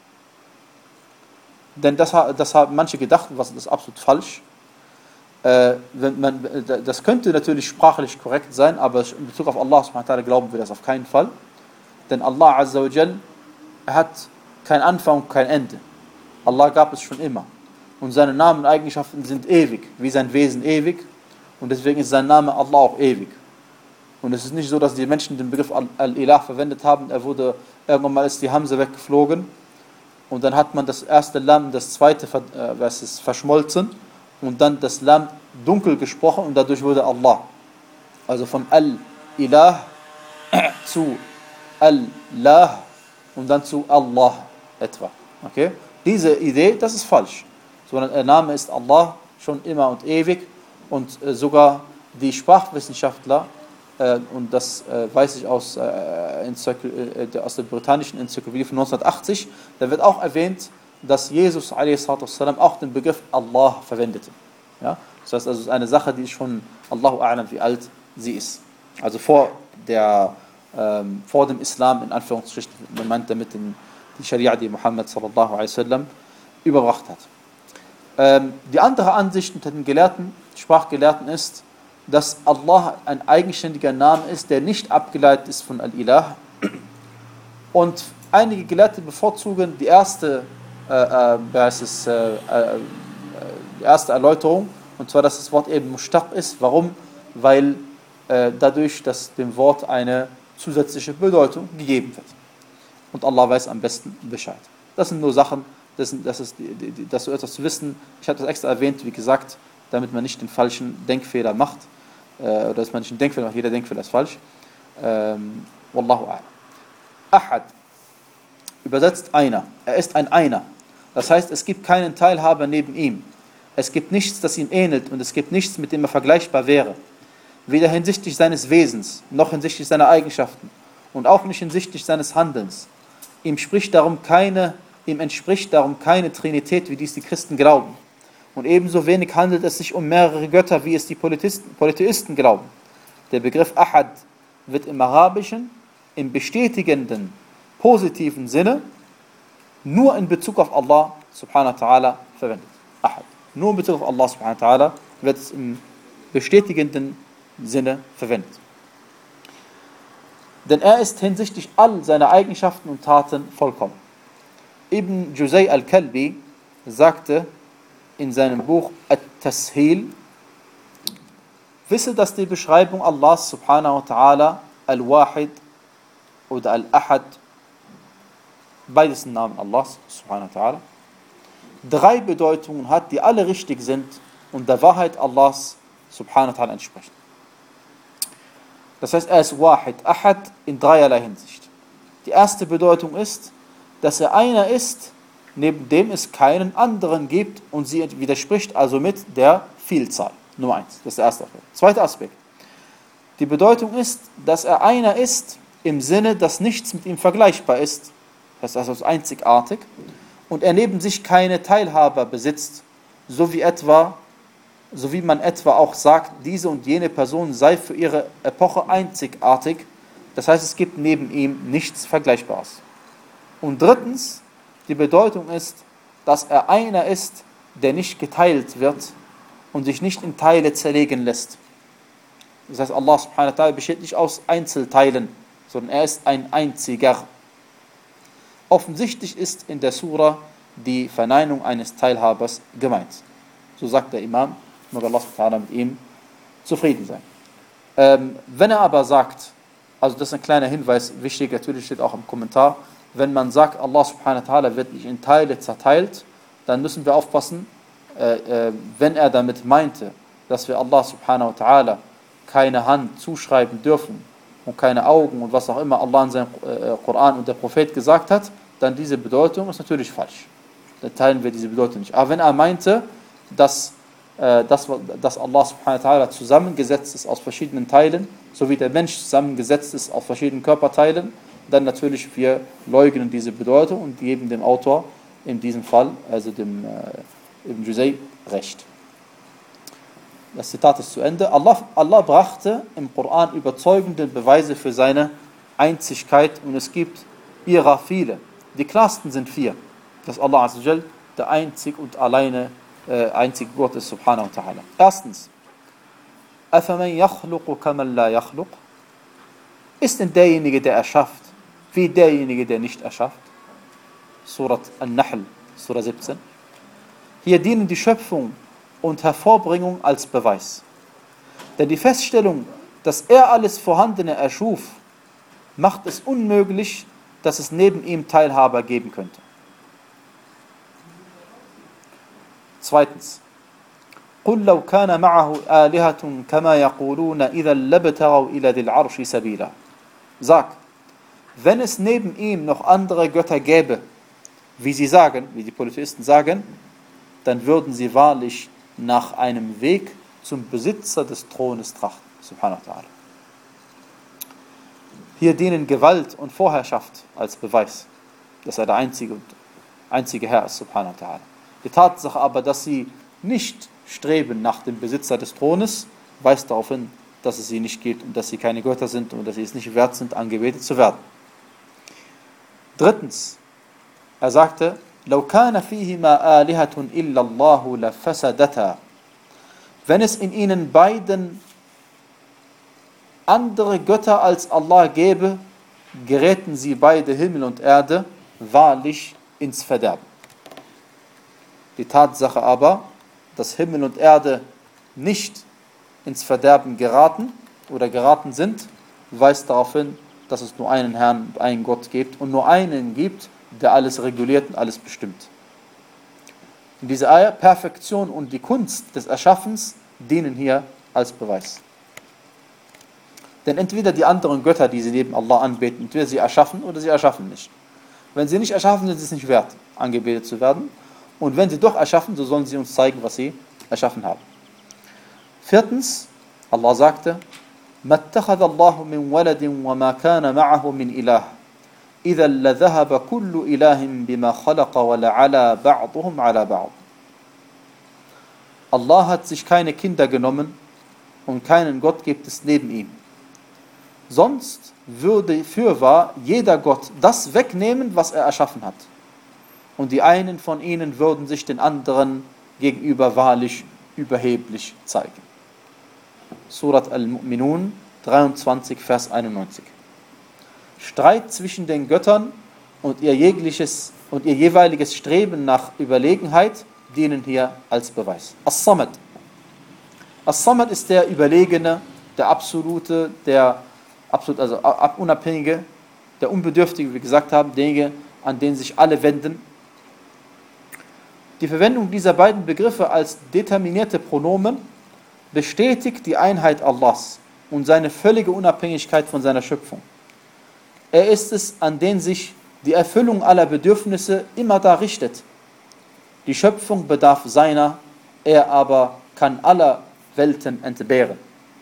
Speaker 1: Denn das, das haben manche gedacht, was ist absolut falsch. Äh, wenn man, das könnte natürlich sprachlich korrekt sein, aber in Bezug auf Allah subhanahu wa ta'ala glauben wir das auf keinen Fall. Denn Allah azza wa jal hat kein Anfang und kein Ende. Allah gab es schon immer. Und seine Namen und Eigenschaften sind ewig, wie sein Wesen ewig. Und deswegen ist sein Name Allah auch ewig. Und es ist nicht so, dass die Menschen den Begriff Al-Ilah verwendet haben. Er wurde, irgendwann mal ist die Hamza weggeflogen. Und dann hat man das erste Lam, das zweite äh, was ist, verschmolzen. Und dann das Lam dunkel gesprochen und dadurch wurde Allah. Also von Al-Ilah zu Allah und dann zu Allah etwa. Okay? Diese Idee, das ist falsch. Sondern der Name ist Allah schon immer und ewig. Und äh, sogar die Sprachwissenschaftler, äh, und das äh, weiß ich aus, äh, äh, aus der britannischen Enzyklopädie von neunzehnhundertachtzig, da wird auch erwähnt, dass Jesus a s. auch den Begriff Allah verwendete. Ja? Das heißt, also, es ist eine Sache, die schon Allahu a'lam, wie alt sie ist. Also vor, der, ähm, vor dem Islam, in Anführungsstrichen, man meint damit den, die Scharia, die Muhammad sallallahu alaihi wasallam überbracht hat. Ähm, die andere Ansicht unter den Gelehrten, Sprachgelehrten ist, dass Allah ein eigenständiger Name ist, der nicht abgeleitet ist von Al-Ilah. Und einige Gelehrte bevorzugen die erste, äh, äh, es, äh, äh, die erste Erläuterung, und zwar, dass das Wort eben Mushtaq ist. Warum? Weil äh, dadurch, dass dem Wort eine zusätzliche Bedeutung gegeben wird. Und Allah weiß am besten Bescheid. Das sind nur Sachen, das, sind, das ist die, die, das so etwas zu wissen. Ich habe das extra erwähnt, wie gesagt, damit man nicht den falschen Denkfehler macht. Äh, oder dass man nicht einen Denkfehler macht. Jeder Denkfehler ist falsch. Ähm, Wallahu a'lam. Ahad. Übersetzt einer. Er ist ein Einer. Das heißt, es gibt keinen Teilhaber neben ihm. Es gibt nichts, das ihm ähnelt, und es gibt nichts, mit dem er vergleichbar wäre. Weder hinsichtlich seines Wesens, noch hinsichtlich seiner Eigenschaften und auch nicht hinsichtlich seines Handelns. Ihm spricht darum keine, ihm entspricht darum keine Trinität, wie dies die Christen glauben. Und ebenso wenig handelt es sich um mehrere Götter, wie es die Polytheisten glauben. Der Begriff Ahad wird im Arabischen im bestätigenden, positiven Sinne nur in Bezug auf Allah subhanahu wa ta'ala verwendet. Ahad. Nur in Bezug auf Allah subhanahu wa ta'ala wird es im bestätigenden Sinne verwendet. Denn er ist hinsichtlich all seiner Eigenschaften und Taten vollkommen. Ibn Juzay al-Kalbi sagte in seinem Buch At-Tashil, wisse, dass die Beschreibung Allahs subhanahu wa ta'ala Al-Wahid oder Al-Ahad, beides sind Namen Allahs subhanahu wa ta'ala, drei Bedeutungen hat, die alle richtig sind und der Wahrheit Allahs subhanahu wa ta'ala entsprechen. Das heißt, er ist Wahid, Ahad in dreierlei Hinsicht. Die erste Bedeutung ist, dass er einer ist, neben dem es keinen anderen gibt und sie widerspricht also mit der Vielzahl. Nummer eins, das ist der erste Aspekt. Zweiter Aspekt. Die Bedeutung ist, dass er einer ist im Sinne, dass nichts mit ihm vergleichbar ist. Das heißt also einzigartig. Und er neben sich keine Teilhaber besitzt, so wie etwa, so wie man etwa auch sagt, diese und jene Person sei für ihre Epoche einzigartig. Das heißt, es gibt neben ihm nichts Vergleichbares. Und drittens, die Bedeutung ist, dass er einer ist, der nicht geteilt wird und sich nicht in Teile zerlegen lässt. Das heißt, Allah subhanahu wa ta'ala besteht nicht aus Einzelteilen, sondern er ist ein einziger. Offensichtlich ist in der Sura die Verneinung eines Teilhabers gemeint. So sagt der Imam, möge Allah subhanahu wa ta'ala mit ihm zufrieden sein. Ähm, wenn er aber sagt, also das ist ein kleiner Hinweis, wichtig natürlich steht auch im Kommentar, wenn man sagt, Allah subhanahu wa ta'ala wird nicht in Teile zerteilt, dann müssen wir aufpassen, äh, äh, wenn er damit meinte, dass wir Allah subhanahu wa ta'ala keine Hand zuschreiben dürfen und keine Augen und was auch immer Allah in seinem äh, Koran und der Prophet gesagt hat, dann diese Bedeutung ist natürlich falsch. Dann teilen wir diese Bedeutung nicht. Aber wenn er meinte, dass, äh, dass, dass Allah subhanahu wa ta'ala zusammengesetzt ist aus verschiedenen Teilen, so wie der Mensch zusammengesetzt ist aus verschiedenen Körperteilen, dann natürlich wir leugnen diese Bedeutung und geben dem Autor in diesem Fall, also dem äh, Ibn Juzay, recht. Das Zitat ist zu Ende. Allah, Allah brachte im Koran überzeugende Beweise für seine Einzigkeit und es gibt ihrer viele. Die klarsten sind vier, dass Allah azza wa jal der einzig und alleine äh, einzige Gott ist, subhanahu wa ta'ala. Erstens, أَفَمَنْ يَخْلُقُ كَمَنْ لَا يَخْلُقُ? Ist denn derjenige, der erschafft, wie derjenige, der nicht erschafft? Surat An-Nahl, Surah siebzehn. Hier dienen die Schöpfung und Hervorbringung als Beweis. Denn die Feststellung, dass er alles Vorhandene erschuf, macht es unmöglich, dass es neben ihm Teilhaber geben könnte. Zweitens, قُلْ لَوْ كَانَ مَعَهُ آلِهَةٌ كَمَا يَقُولُونَ إِذًا لَبْتَغَوْا إِلَى ذِي الْعَرْشِ سَبِيلًا. Sag, wenn es neben ihm noch andere Götter gäbe, wie sie sagen, wie die Polytheisten sagen, dann würden sie wahrlich nach einem Weg zum Besitzer des Thrones trachten. Subhanahu wa ta'ala. Hier dienen Gewalt und Vorherrschaft als Beweis, dass er der einzige, und einzige Herr ist, Subhanahu wa ta'ala. Die Tatsache aber, dass sie nicht streben nach dem Besitzer des Thrones, weist darauf hin, dass es sie nicht gibt und dass sie keine Götter sind und dass sie es nicht wert sind, angebetet zu werden. Drittens, er sagte, لَوْ كَانَ فِيهِمَا آلِهَةٌ إِلَّا اللَّهُ لَفَسَدَتَا. Wenn es in ihnen beiden andere Götter als Allah gäbe, geräten sie beide, Himmel und Erde, wahrlich ins Verderben. Die Tatsache aber, dass Himmel und Erde nicht ins Verderben geraten oder geraten sind, weist darauf hin, dass es nur einen Herrn und einen Gott gibt und nur einen gibt, der alles reguliert und alles bestimmt. In dieser Eier, Perfektion und die Kunst des Erschaffens dienen hier als Beweis. Denn entweder die anderen Götter, die sie neben Allah anbeten, entweder sie erschaffen oder sie erschaffen nicht. Wenn sie nicht erschaffen, sind sie es nicht wert, angebetet zu werden. Und wenn sie doch erschaffen, so sollen sie uns zeigen, was sie erschaffen haben. Viertens, Allah sagte, مَا اتَّخَذَ اللَّهُ مِنْ وَلَدٍ وَمَا كَانَ مَعَهُ مِنْ إِلَهٍ إِذًا لَذَهَبَ كُلُّ إِلَهٍ بِمَا خَلَقَ وَلَعَلَى بَعْضُهُمْ عَلَى بَعْضٍ. Allah hat sich keine Kinder genommen und keinen Gott gibt es neben ihm. Sonst würde fürwahr jeder Gott das wegnehmen, was er erschaffen hat. Und die einen von ihnen würden sich den anderen gegenüber wahrlich überheblich zeigen. Surat Al-Mu'minun, dreiundzwanzig, Vers einundneunzig. Streit zwischen den Göttern und ihr jegliches und ihr jeweiliges Streben nach Überlegenheit dienen hier als Beweis. As-Samad. As-Samad ist der Überlegene, der Absolute, der absolut, also Unabhängige, der Unbedürftige, wie wir gesagt haben, derjenige, an den sich alle wenden. Die Verwendung dieser beiden Begriffe als determinierte Pronomen bestätigt die Einheit Allahs und seine völlige Unabhängigkeit von seiner Schöpfung. Er ist es, an den sich die Erfüllung aller Bedürfnisse immer da richtet. Die Schöpfung bedarf seiner, er aber kann aller Welten entbehren.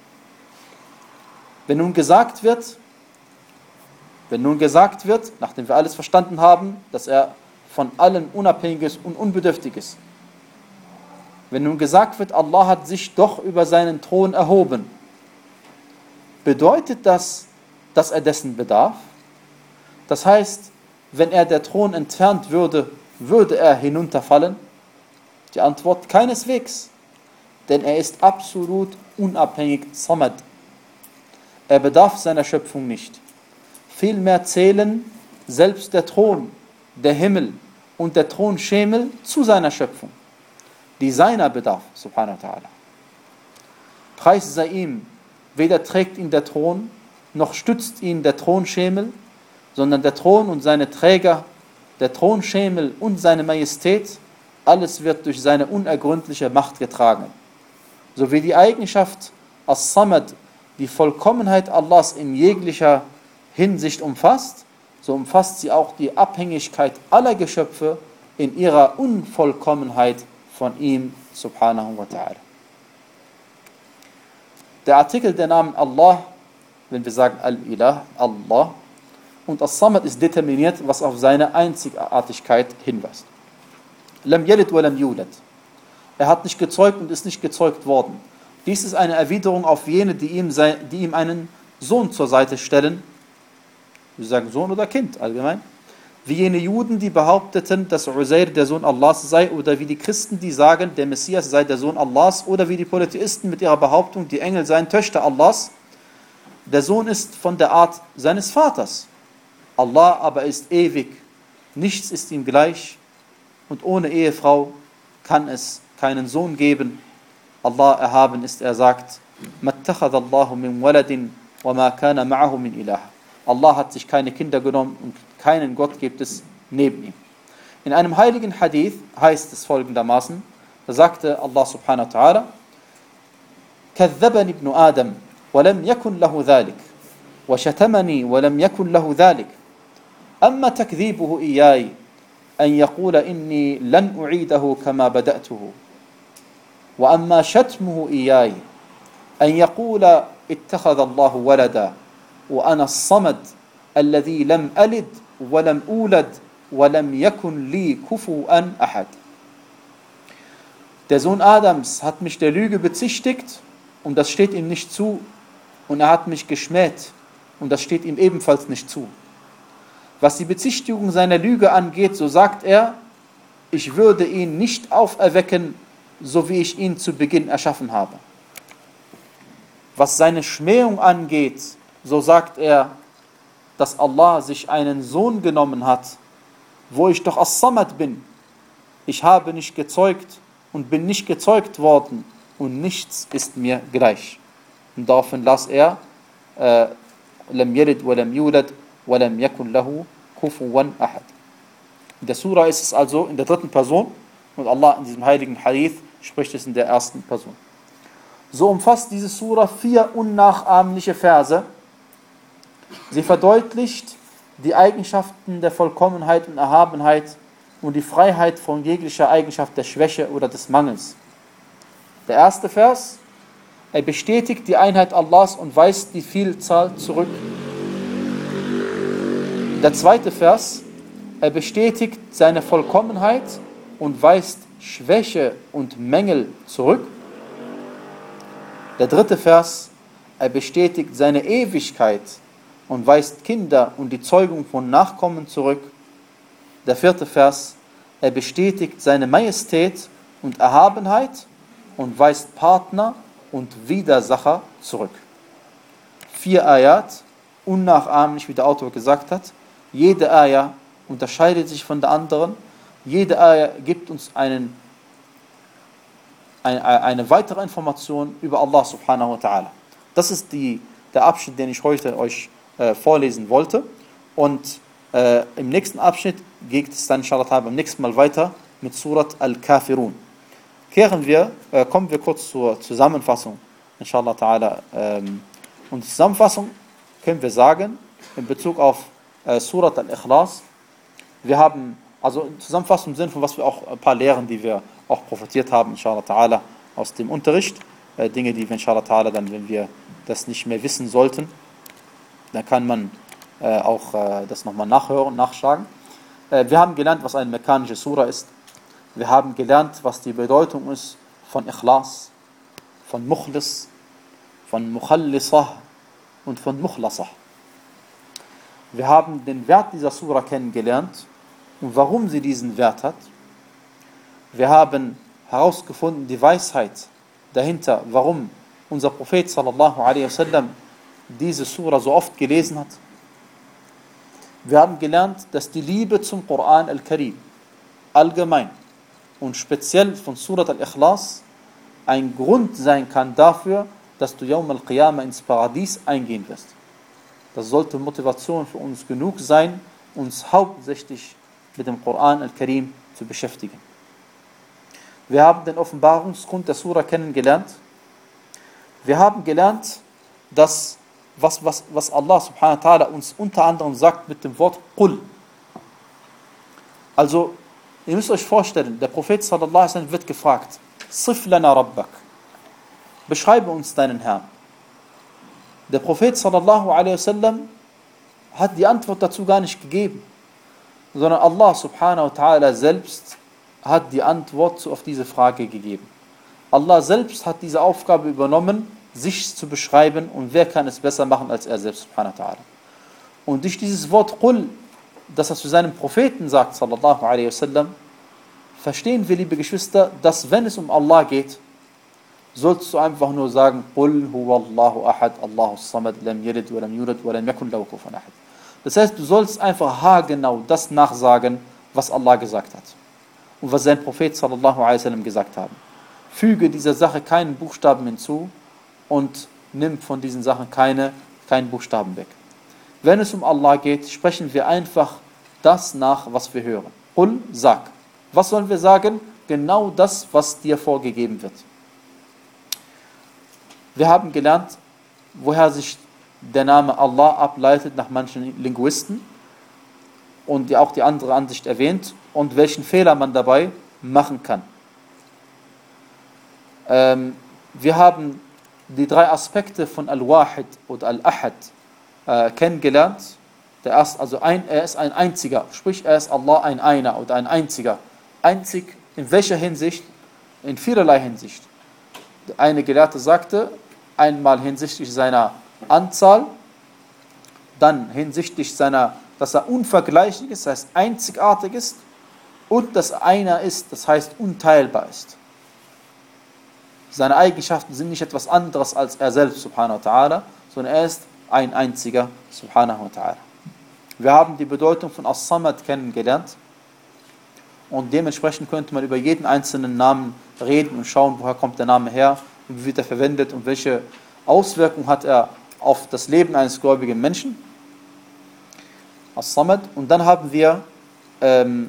Speaker 1: Wenn nun gesagt wird, wenn nun gesagt wird, nachdem wir alles verstanden haben, dass er von allen unabhängig ist und unbedürftig ist, wenn nun gesagt wird, Allah hat sich doch über seinen Thron erhoben, bedeutet das, dass er dessen bedarf? Das heißt, wenn er der Thron entfernt würde, würde er hinunterfallen? Die Antwort: keineswegs, denn er ist absolut unabhängig, Samad. Er bedarf seiner Schöpfung nicht. Vielmehr zählen selbst der Thron, der Himmel und der Thronschemel zu seiner Schöpfung, die seiner bedarf, subhanahu wa ta'ala. Preis sei ihm, weder trägt ihn der Thron, noch stützt ihn der Thronschemel, sondern der Thron und seine Träger, der Thronschemel und seine Majestät, alles wird durch seine unergründliche Macht getragen. So wie die Eigenschaft As-Samad die Vollkommenheit Allahs in jeglicher Hinsicht umfasst, so umfasst sie auch die Abhängigkeit aller Geschöpfe in ihrer Unvollkommenheit von ihm, subhanahu wa ta'ala. Der Artikel der Namen Allah, wenn wir sagen Al-Ilah, Allah, und As-Samad ist determiniert, was auf seine Einzigartigkeit hinweist. Lam yalid wa lam yulad. Er hat nicht gezeugt und ist nicht gezeugt worden. Dies ist eine Erwiderung auf jene, die ihm, sei, die ihm einen Sohn zur Seite stellen. Wir sagen Sohn oder Kind allgemein. Wie jene Juden, die behaupteten, dass Uzair der Sohn Allahs sei, oder wie die Christen, die sagen, der Messias sei der Sohn Allahs, oder wie die Polytheisten mit ihrer Behauptung, die Engel seien Töchter Allahs. Der Sohn ist von der Art seines Vaters. Allah aber ist ewig, nichts ist ihm gleich, und ohne Ehefrau kann es keinen Sohn geben. Allah erhaben ist, er sagt, مَتَّخَذَ اللَّهُ مِنْ وَلَدٍ وَمَا كَانَ مَعَهُ مِنْ إِلَهٍ. Allah hat sich keine Kinder genommen und keinen Gott gibt es neben ihm. In einem heiligen Hadith heißt es folgendermaßen, da sagte Allah subhanahu wa ta'ala, كَذَّبَنِ ابْنُ آدَمْ وَلَمْ يَكُنْ لَهُ ذَلِكَ وَشَتَمَنِي وَلَمْ يَكُنْ لَهُ ذَلِكَ أَمَّا تَكْذِيبُهُ إِيَّايَ أن يقول إني لن أعيده كما بدأته وأما شتمه إياي أن يقول اتخذ الله ولدا وأنا الصمد الذي لم ألد ولم أولد ولم يكن لي كفوا أحد. Der Sohn Adams hat mich der Lüge bezichtigt und das steht ihm nicht zu, und er hat mich geschmäht und das steht ihm ebenfalls nicht zu. Was die Bezichtigung seiner Lüge angeht, so sagt er, ich würde ihn nicht auferwecken, so wie ich ihn zu Beginn erschaffen habe. Was seine Schmähung angeht, so sagt er, dass Allah sich einen Sohn genommen hat, wo ich doch As-Samad bin. Ich habe nicht gezeugt und bin nicht gezeugt worden und nichts ist mir gleich. Und daraufhin las er, Lam yalid wa lam yulad wa lam yakun lahu kufuwan ahad. In der Surah ist es also in der dritten Person und Allah in diesem heiligen Hadith spricht es in der ersten Person. So umfasst diese Surah vier unnachahmliche Verse. Sie verdeutlicht die Eigenschaften der Vollkommenheit und Erhabenheit und die Freiheit von jeglicher Eigenschaft der Schwäche oder des Mangels. Der erste Vers, er bestätigt die Einheit Allahs und weist die Vielzahl zurück. Der zweite Vers, er bestätigt seine Vollkommenheit und weist Schwäche und Mängel zurück. Der dritte Vers, er bestätigt seine Ewigkeit und weist Kinder und die Zeugung von Nachkommen zurück. Der vierte Vers, er bestätigt seine Majestät und Erhabenheit und weist Partner und Widersacher zurück. Vier Ayat, unnachahmlich, wie der Autor gesagt hat. Jede Ayah unterscheidet sich von der anderen. Jede Ayah gibt uns einen, eine, eine weitere Information über Allah subhanahu wa ta'ala. Das ist die, der Abschnitt, den ich heute euch äh, vorlesen wollte. Und äh, im nächsten Abschnitt geht es dann inshallah beim nächsten Mal weiter mit Surat Al-Kafirun. Kehren wir, äh, kommen wir kurz zur Zusammenfassung, inshallah ta'ala. Ähm, und die Zusammenfassung können wir sagen, in Bezug auf äh, Surat Al-Ikhlas, wir haben, also Zusammenfassung im Sinne von, was wir auch, ein paar Lehren, die wir auch profitiert haben, inshallah ta'ala, aus dem Unterricht, äh, Dinge, die wir inshallah ta'ala dann, wenn wir das nicht mehr wissen sollten, dann kann man äh, auch äh, das nochmal nachhören, nachschlagen. Äh, wir haben gelernt, was eine mekkanische Sura ist. Wir haben gelernt, was die Bedeutung ist von Ikhlas, von Mukhlis, von Mukhallisah und von Mukhlasah. Wir haben den Wert dieser Sura kennengelernt und warum sie diesen Wert hat. Wir haben herausgefunden die Weisheit dahinter, warum unser Prophet sallallahu alaihi wasallam diese Sura so oft gelesen hat. Wir haben gelernt, dass die Liebe zum Koran al-Karim allgemein und speziell von Surat al-Ikhlas ein Grund sein kann dafür, dass du Yawm al-Qiyamah ins Paradies eingehen wirst. Das sollte Motivation für uns genug sein, uns hauptsächlich mit dem Koran al-Karim zu beschäftigen. Wir haben den Offenbarungsgrund der Sura kennengelernt. Wir haben gelernt, dass was, was, was Allah subhanahu wa ta'ala uns unter anderem sagt mit dem Wort Qul. Also, ihr müsst euch vorstellen, der Prophet sallallahu alaihi wasallam wird gefragt, Sif lana rabbak, beschreibe uns deinen Herrn. Der Prophet sallallahu alaihi wasallam hat die Antwort dazu gar nicht gegeben, sondern Allah subhanahu wa ta'ala selbst hat die Antwort auf diese Frage gegeben. Allah selbst hat diese Aufgabe übernommen, sich zu beschreiben, und wer kann es besser machen als er selbst subhanahu wa ta'ala. Und durch dieses Wort Qul, das er zu seinem Propheten sagt, sallallahu alaihi wasallam, verstehen wir, liebe Geschwister, dass wenn es um Allah geht, sollst du einfach nur sagen, Qul huwallahu ahad, Allahu samad, lam yalid wa lam yulad wa lam yakun lahu kufuwan ahad. Das heißt, du sollst einfach haargenau das nachsagen, was Allah gesagt hat und was sein Prophet sallallahu alaihi wasallam gesagt haben. Füge dieser Sache keinen Buchstaben hinzu und nimm von diesen Sachen keine, keinen Buchstaben weg. Wenn es um Allah geht, sprechen wir einfach das nach, was wir hören. Qul, sag. Was sollen wir sagen? Genau das, was dir vorgegeben wird. Wir haben gelernt, woher sich der Name Allah ableitet nach manchen Linguisten und die auch die andere Ansicht erwähnt und welchen Fehler man dabei machen kann. Ähm, wir haben die drei Aspekte von Al-Wahid oder Al-Ahad äh, kennengelernt. Der erste, also ein, er ist ein Einziger, sprich er ist Allah ein Einer oder ein Einziger. Einzig in welcher Hinsicht? In vielerlei Hinsicht. Eine Gelehrte sagte, einmal hinsichtlich seiner Anzahl, dann hinsichtlich seiner, dass er unvergleichlich ist, das heißt einzigartig ist, und dass einer ist, das heißt unteilbar ist. Seine Eigenschaften sind nicht etwas anderes als er selbst, subhanahu wa ta'ala, sondern er ist ein einziger, subhanahu wa ta'ala. Wir haben die Bedeutung von As-Samad kennengelernt und dementsprechend könnte man über jeden einzelnen Namen reden und schauen, woher kommt der Name her und wie wird er verwendet und welche Auswirkungen hat er auf das Leben eines gläubigen Menschen. As-Samad. Und dann haben wir ähm,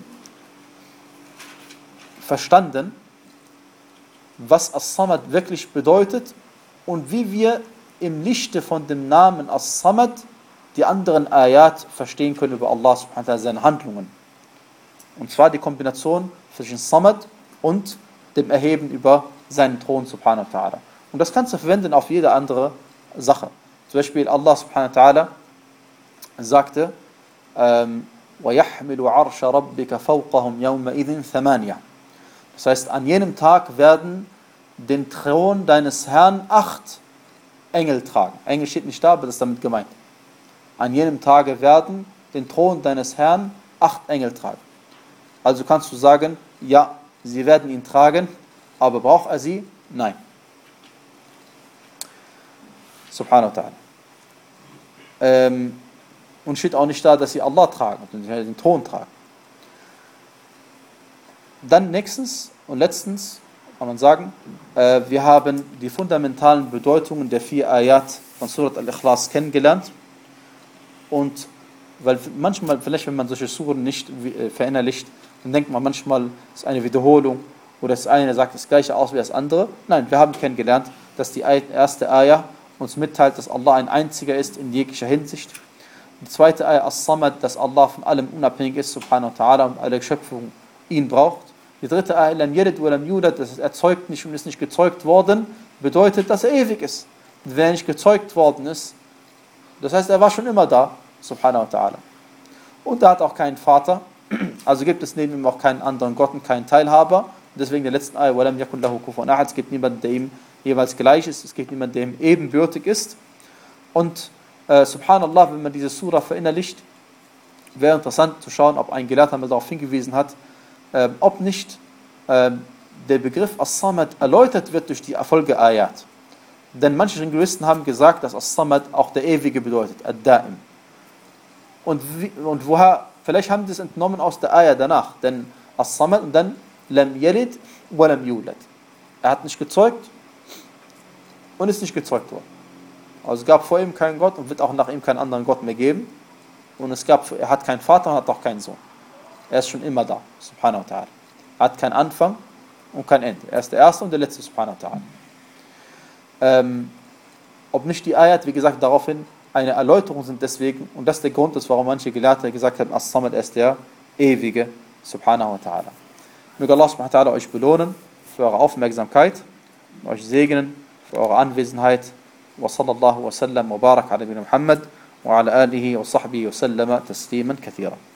Speaker 1: verstanden, was As-Samad wirklich bedeutet und wie wir im Lichte von dem Namen As-Samad die anderen Ayat verstehen können über Allah subhanahu wa ta'ala, seine Handlungen. Und zwar die Kombination zwischen Samad und dem Erheben über seinen Thron subhanahu wa ta'ala. Und das kannst du verwenden auf jede andere Sache. Zum Beispiel Allah subhanahu wa ta'ala sagte, ähm, وَيَحْمِلُ عَرْشَ رَبِّكَ فَوْقَهُمْ يَوْمَئِذٍ ثَمَانِيَةٌ. Das heißt, an jenem Tag werden den Thron deines Herrn acht Engel tragen. Engel steht nicht da, aber das ist damit gemeint. An jenem Tage werden den Thron deines Herrn acht Engel tragen. Also kannst du sagen, ja, sie werden ihn tragen, aber braucht er sie? Nein. Subhanahu wa ta'ala. Ähm, Und steht auch nicht da, dass sie Allah tragen und den Thron tragen. Dann nächstens und letztens kann man sagen, äh, wir haben die fundamentalen Bedeutungen der vier Ayat von Surat Al-Ikhlas kennengelernt. Und weil manchmal, vielleicht wenn man solche Suren nicht äh, verinnerlicht, dann denkt man manchmal, es ist eine Wiederholung oder das eine sagt das gleiche aus wie das andere. Nein, wir haben kennengelernt, dass die erste Ayah uns mitteilt, dass Allah ein Einziger ist in jeglicher Hinsicht. Die zweite Ayah, As-Samad, dass Allah von allem unabhängig ist, subhanahu wa ta'ala, und alle Schöpfung ihn braucht. Die dritte Ayah, Lam Yalid wa Lam Yulad, dass er zeugt nicht und ist nicht gezeugt worden, bedeutet, dass er ewig ist. Und wer nicht gezeugt worden ist, das heißt, er war schon immer da, subhanahu wa ta'ala. Und er hat auch keinen Vater, also gibt es neben ihm auch keinen anderen Gott und keinen Teilhaber. Und deswegen der letzten Ayah, Walam yakun lahu kufuwan ahad, es gibt niemanden, der ihm jeweils gleich ist, es gibt niemanden, der ihm ebenbürtig ist. Und äh, subhanallah, wenn man diese Surah verinnerlicht, wäre interessant zu schauen, ob ein Gelehrter mal darauf hingewiesen hat, äh, ob nicht äh, der Begriff As-Samad erläutert wird durch die Folge Ayat. Denn manche Linguisten haben gesagt, dass As-Samad auch der Ewige bedeutet, Ad-Da'im. Und, wie, und woher, vielleicht haben sie es entnommen aus der Ayah danach, denn As-Samad und dann Lam Yalid wa Lam Yulad. Er hat nicht gezeugt und ist nicht gezeugt worden. Also es gab vor ihm keinen Gott und wird auch nach ihm keinen anderen Gott mehr geben. Und es gab, er hat keinen Vater und hat auch keinen Sohn. Er ist schon immer da, subhanahu wa ta'ala. Er hat keinen Anfang und kein Ende. Er ist der Erste und der Letzte, subhanahu wa ta'ala. Ähm, ob nicht die Ayat, wie gesagt, daraufhin eine Erläuterung sind deswegen, und das ist der Grund, ist, warum manche Gelehrte gesagt haben, As-Samad ist der Ewige, subhanahu wa ta'ala. Möge Allah subhanahu wa ta'ala euch belohnen für eure Aufmerksamkeit, euch segnen für eure Anwesenheit. Wa sallallahu wa sallam wa barak ala nabiyina Muhammad wa ala alihi wa sahbihi wa sallama tasliman kathira.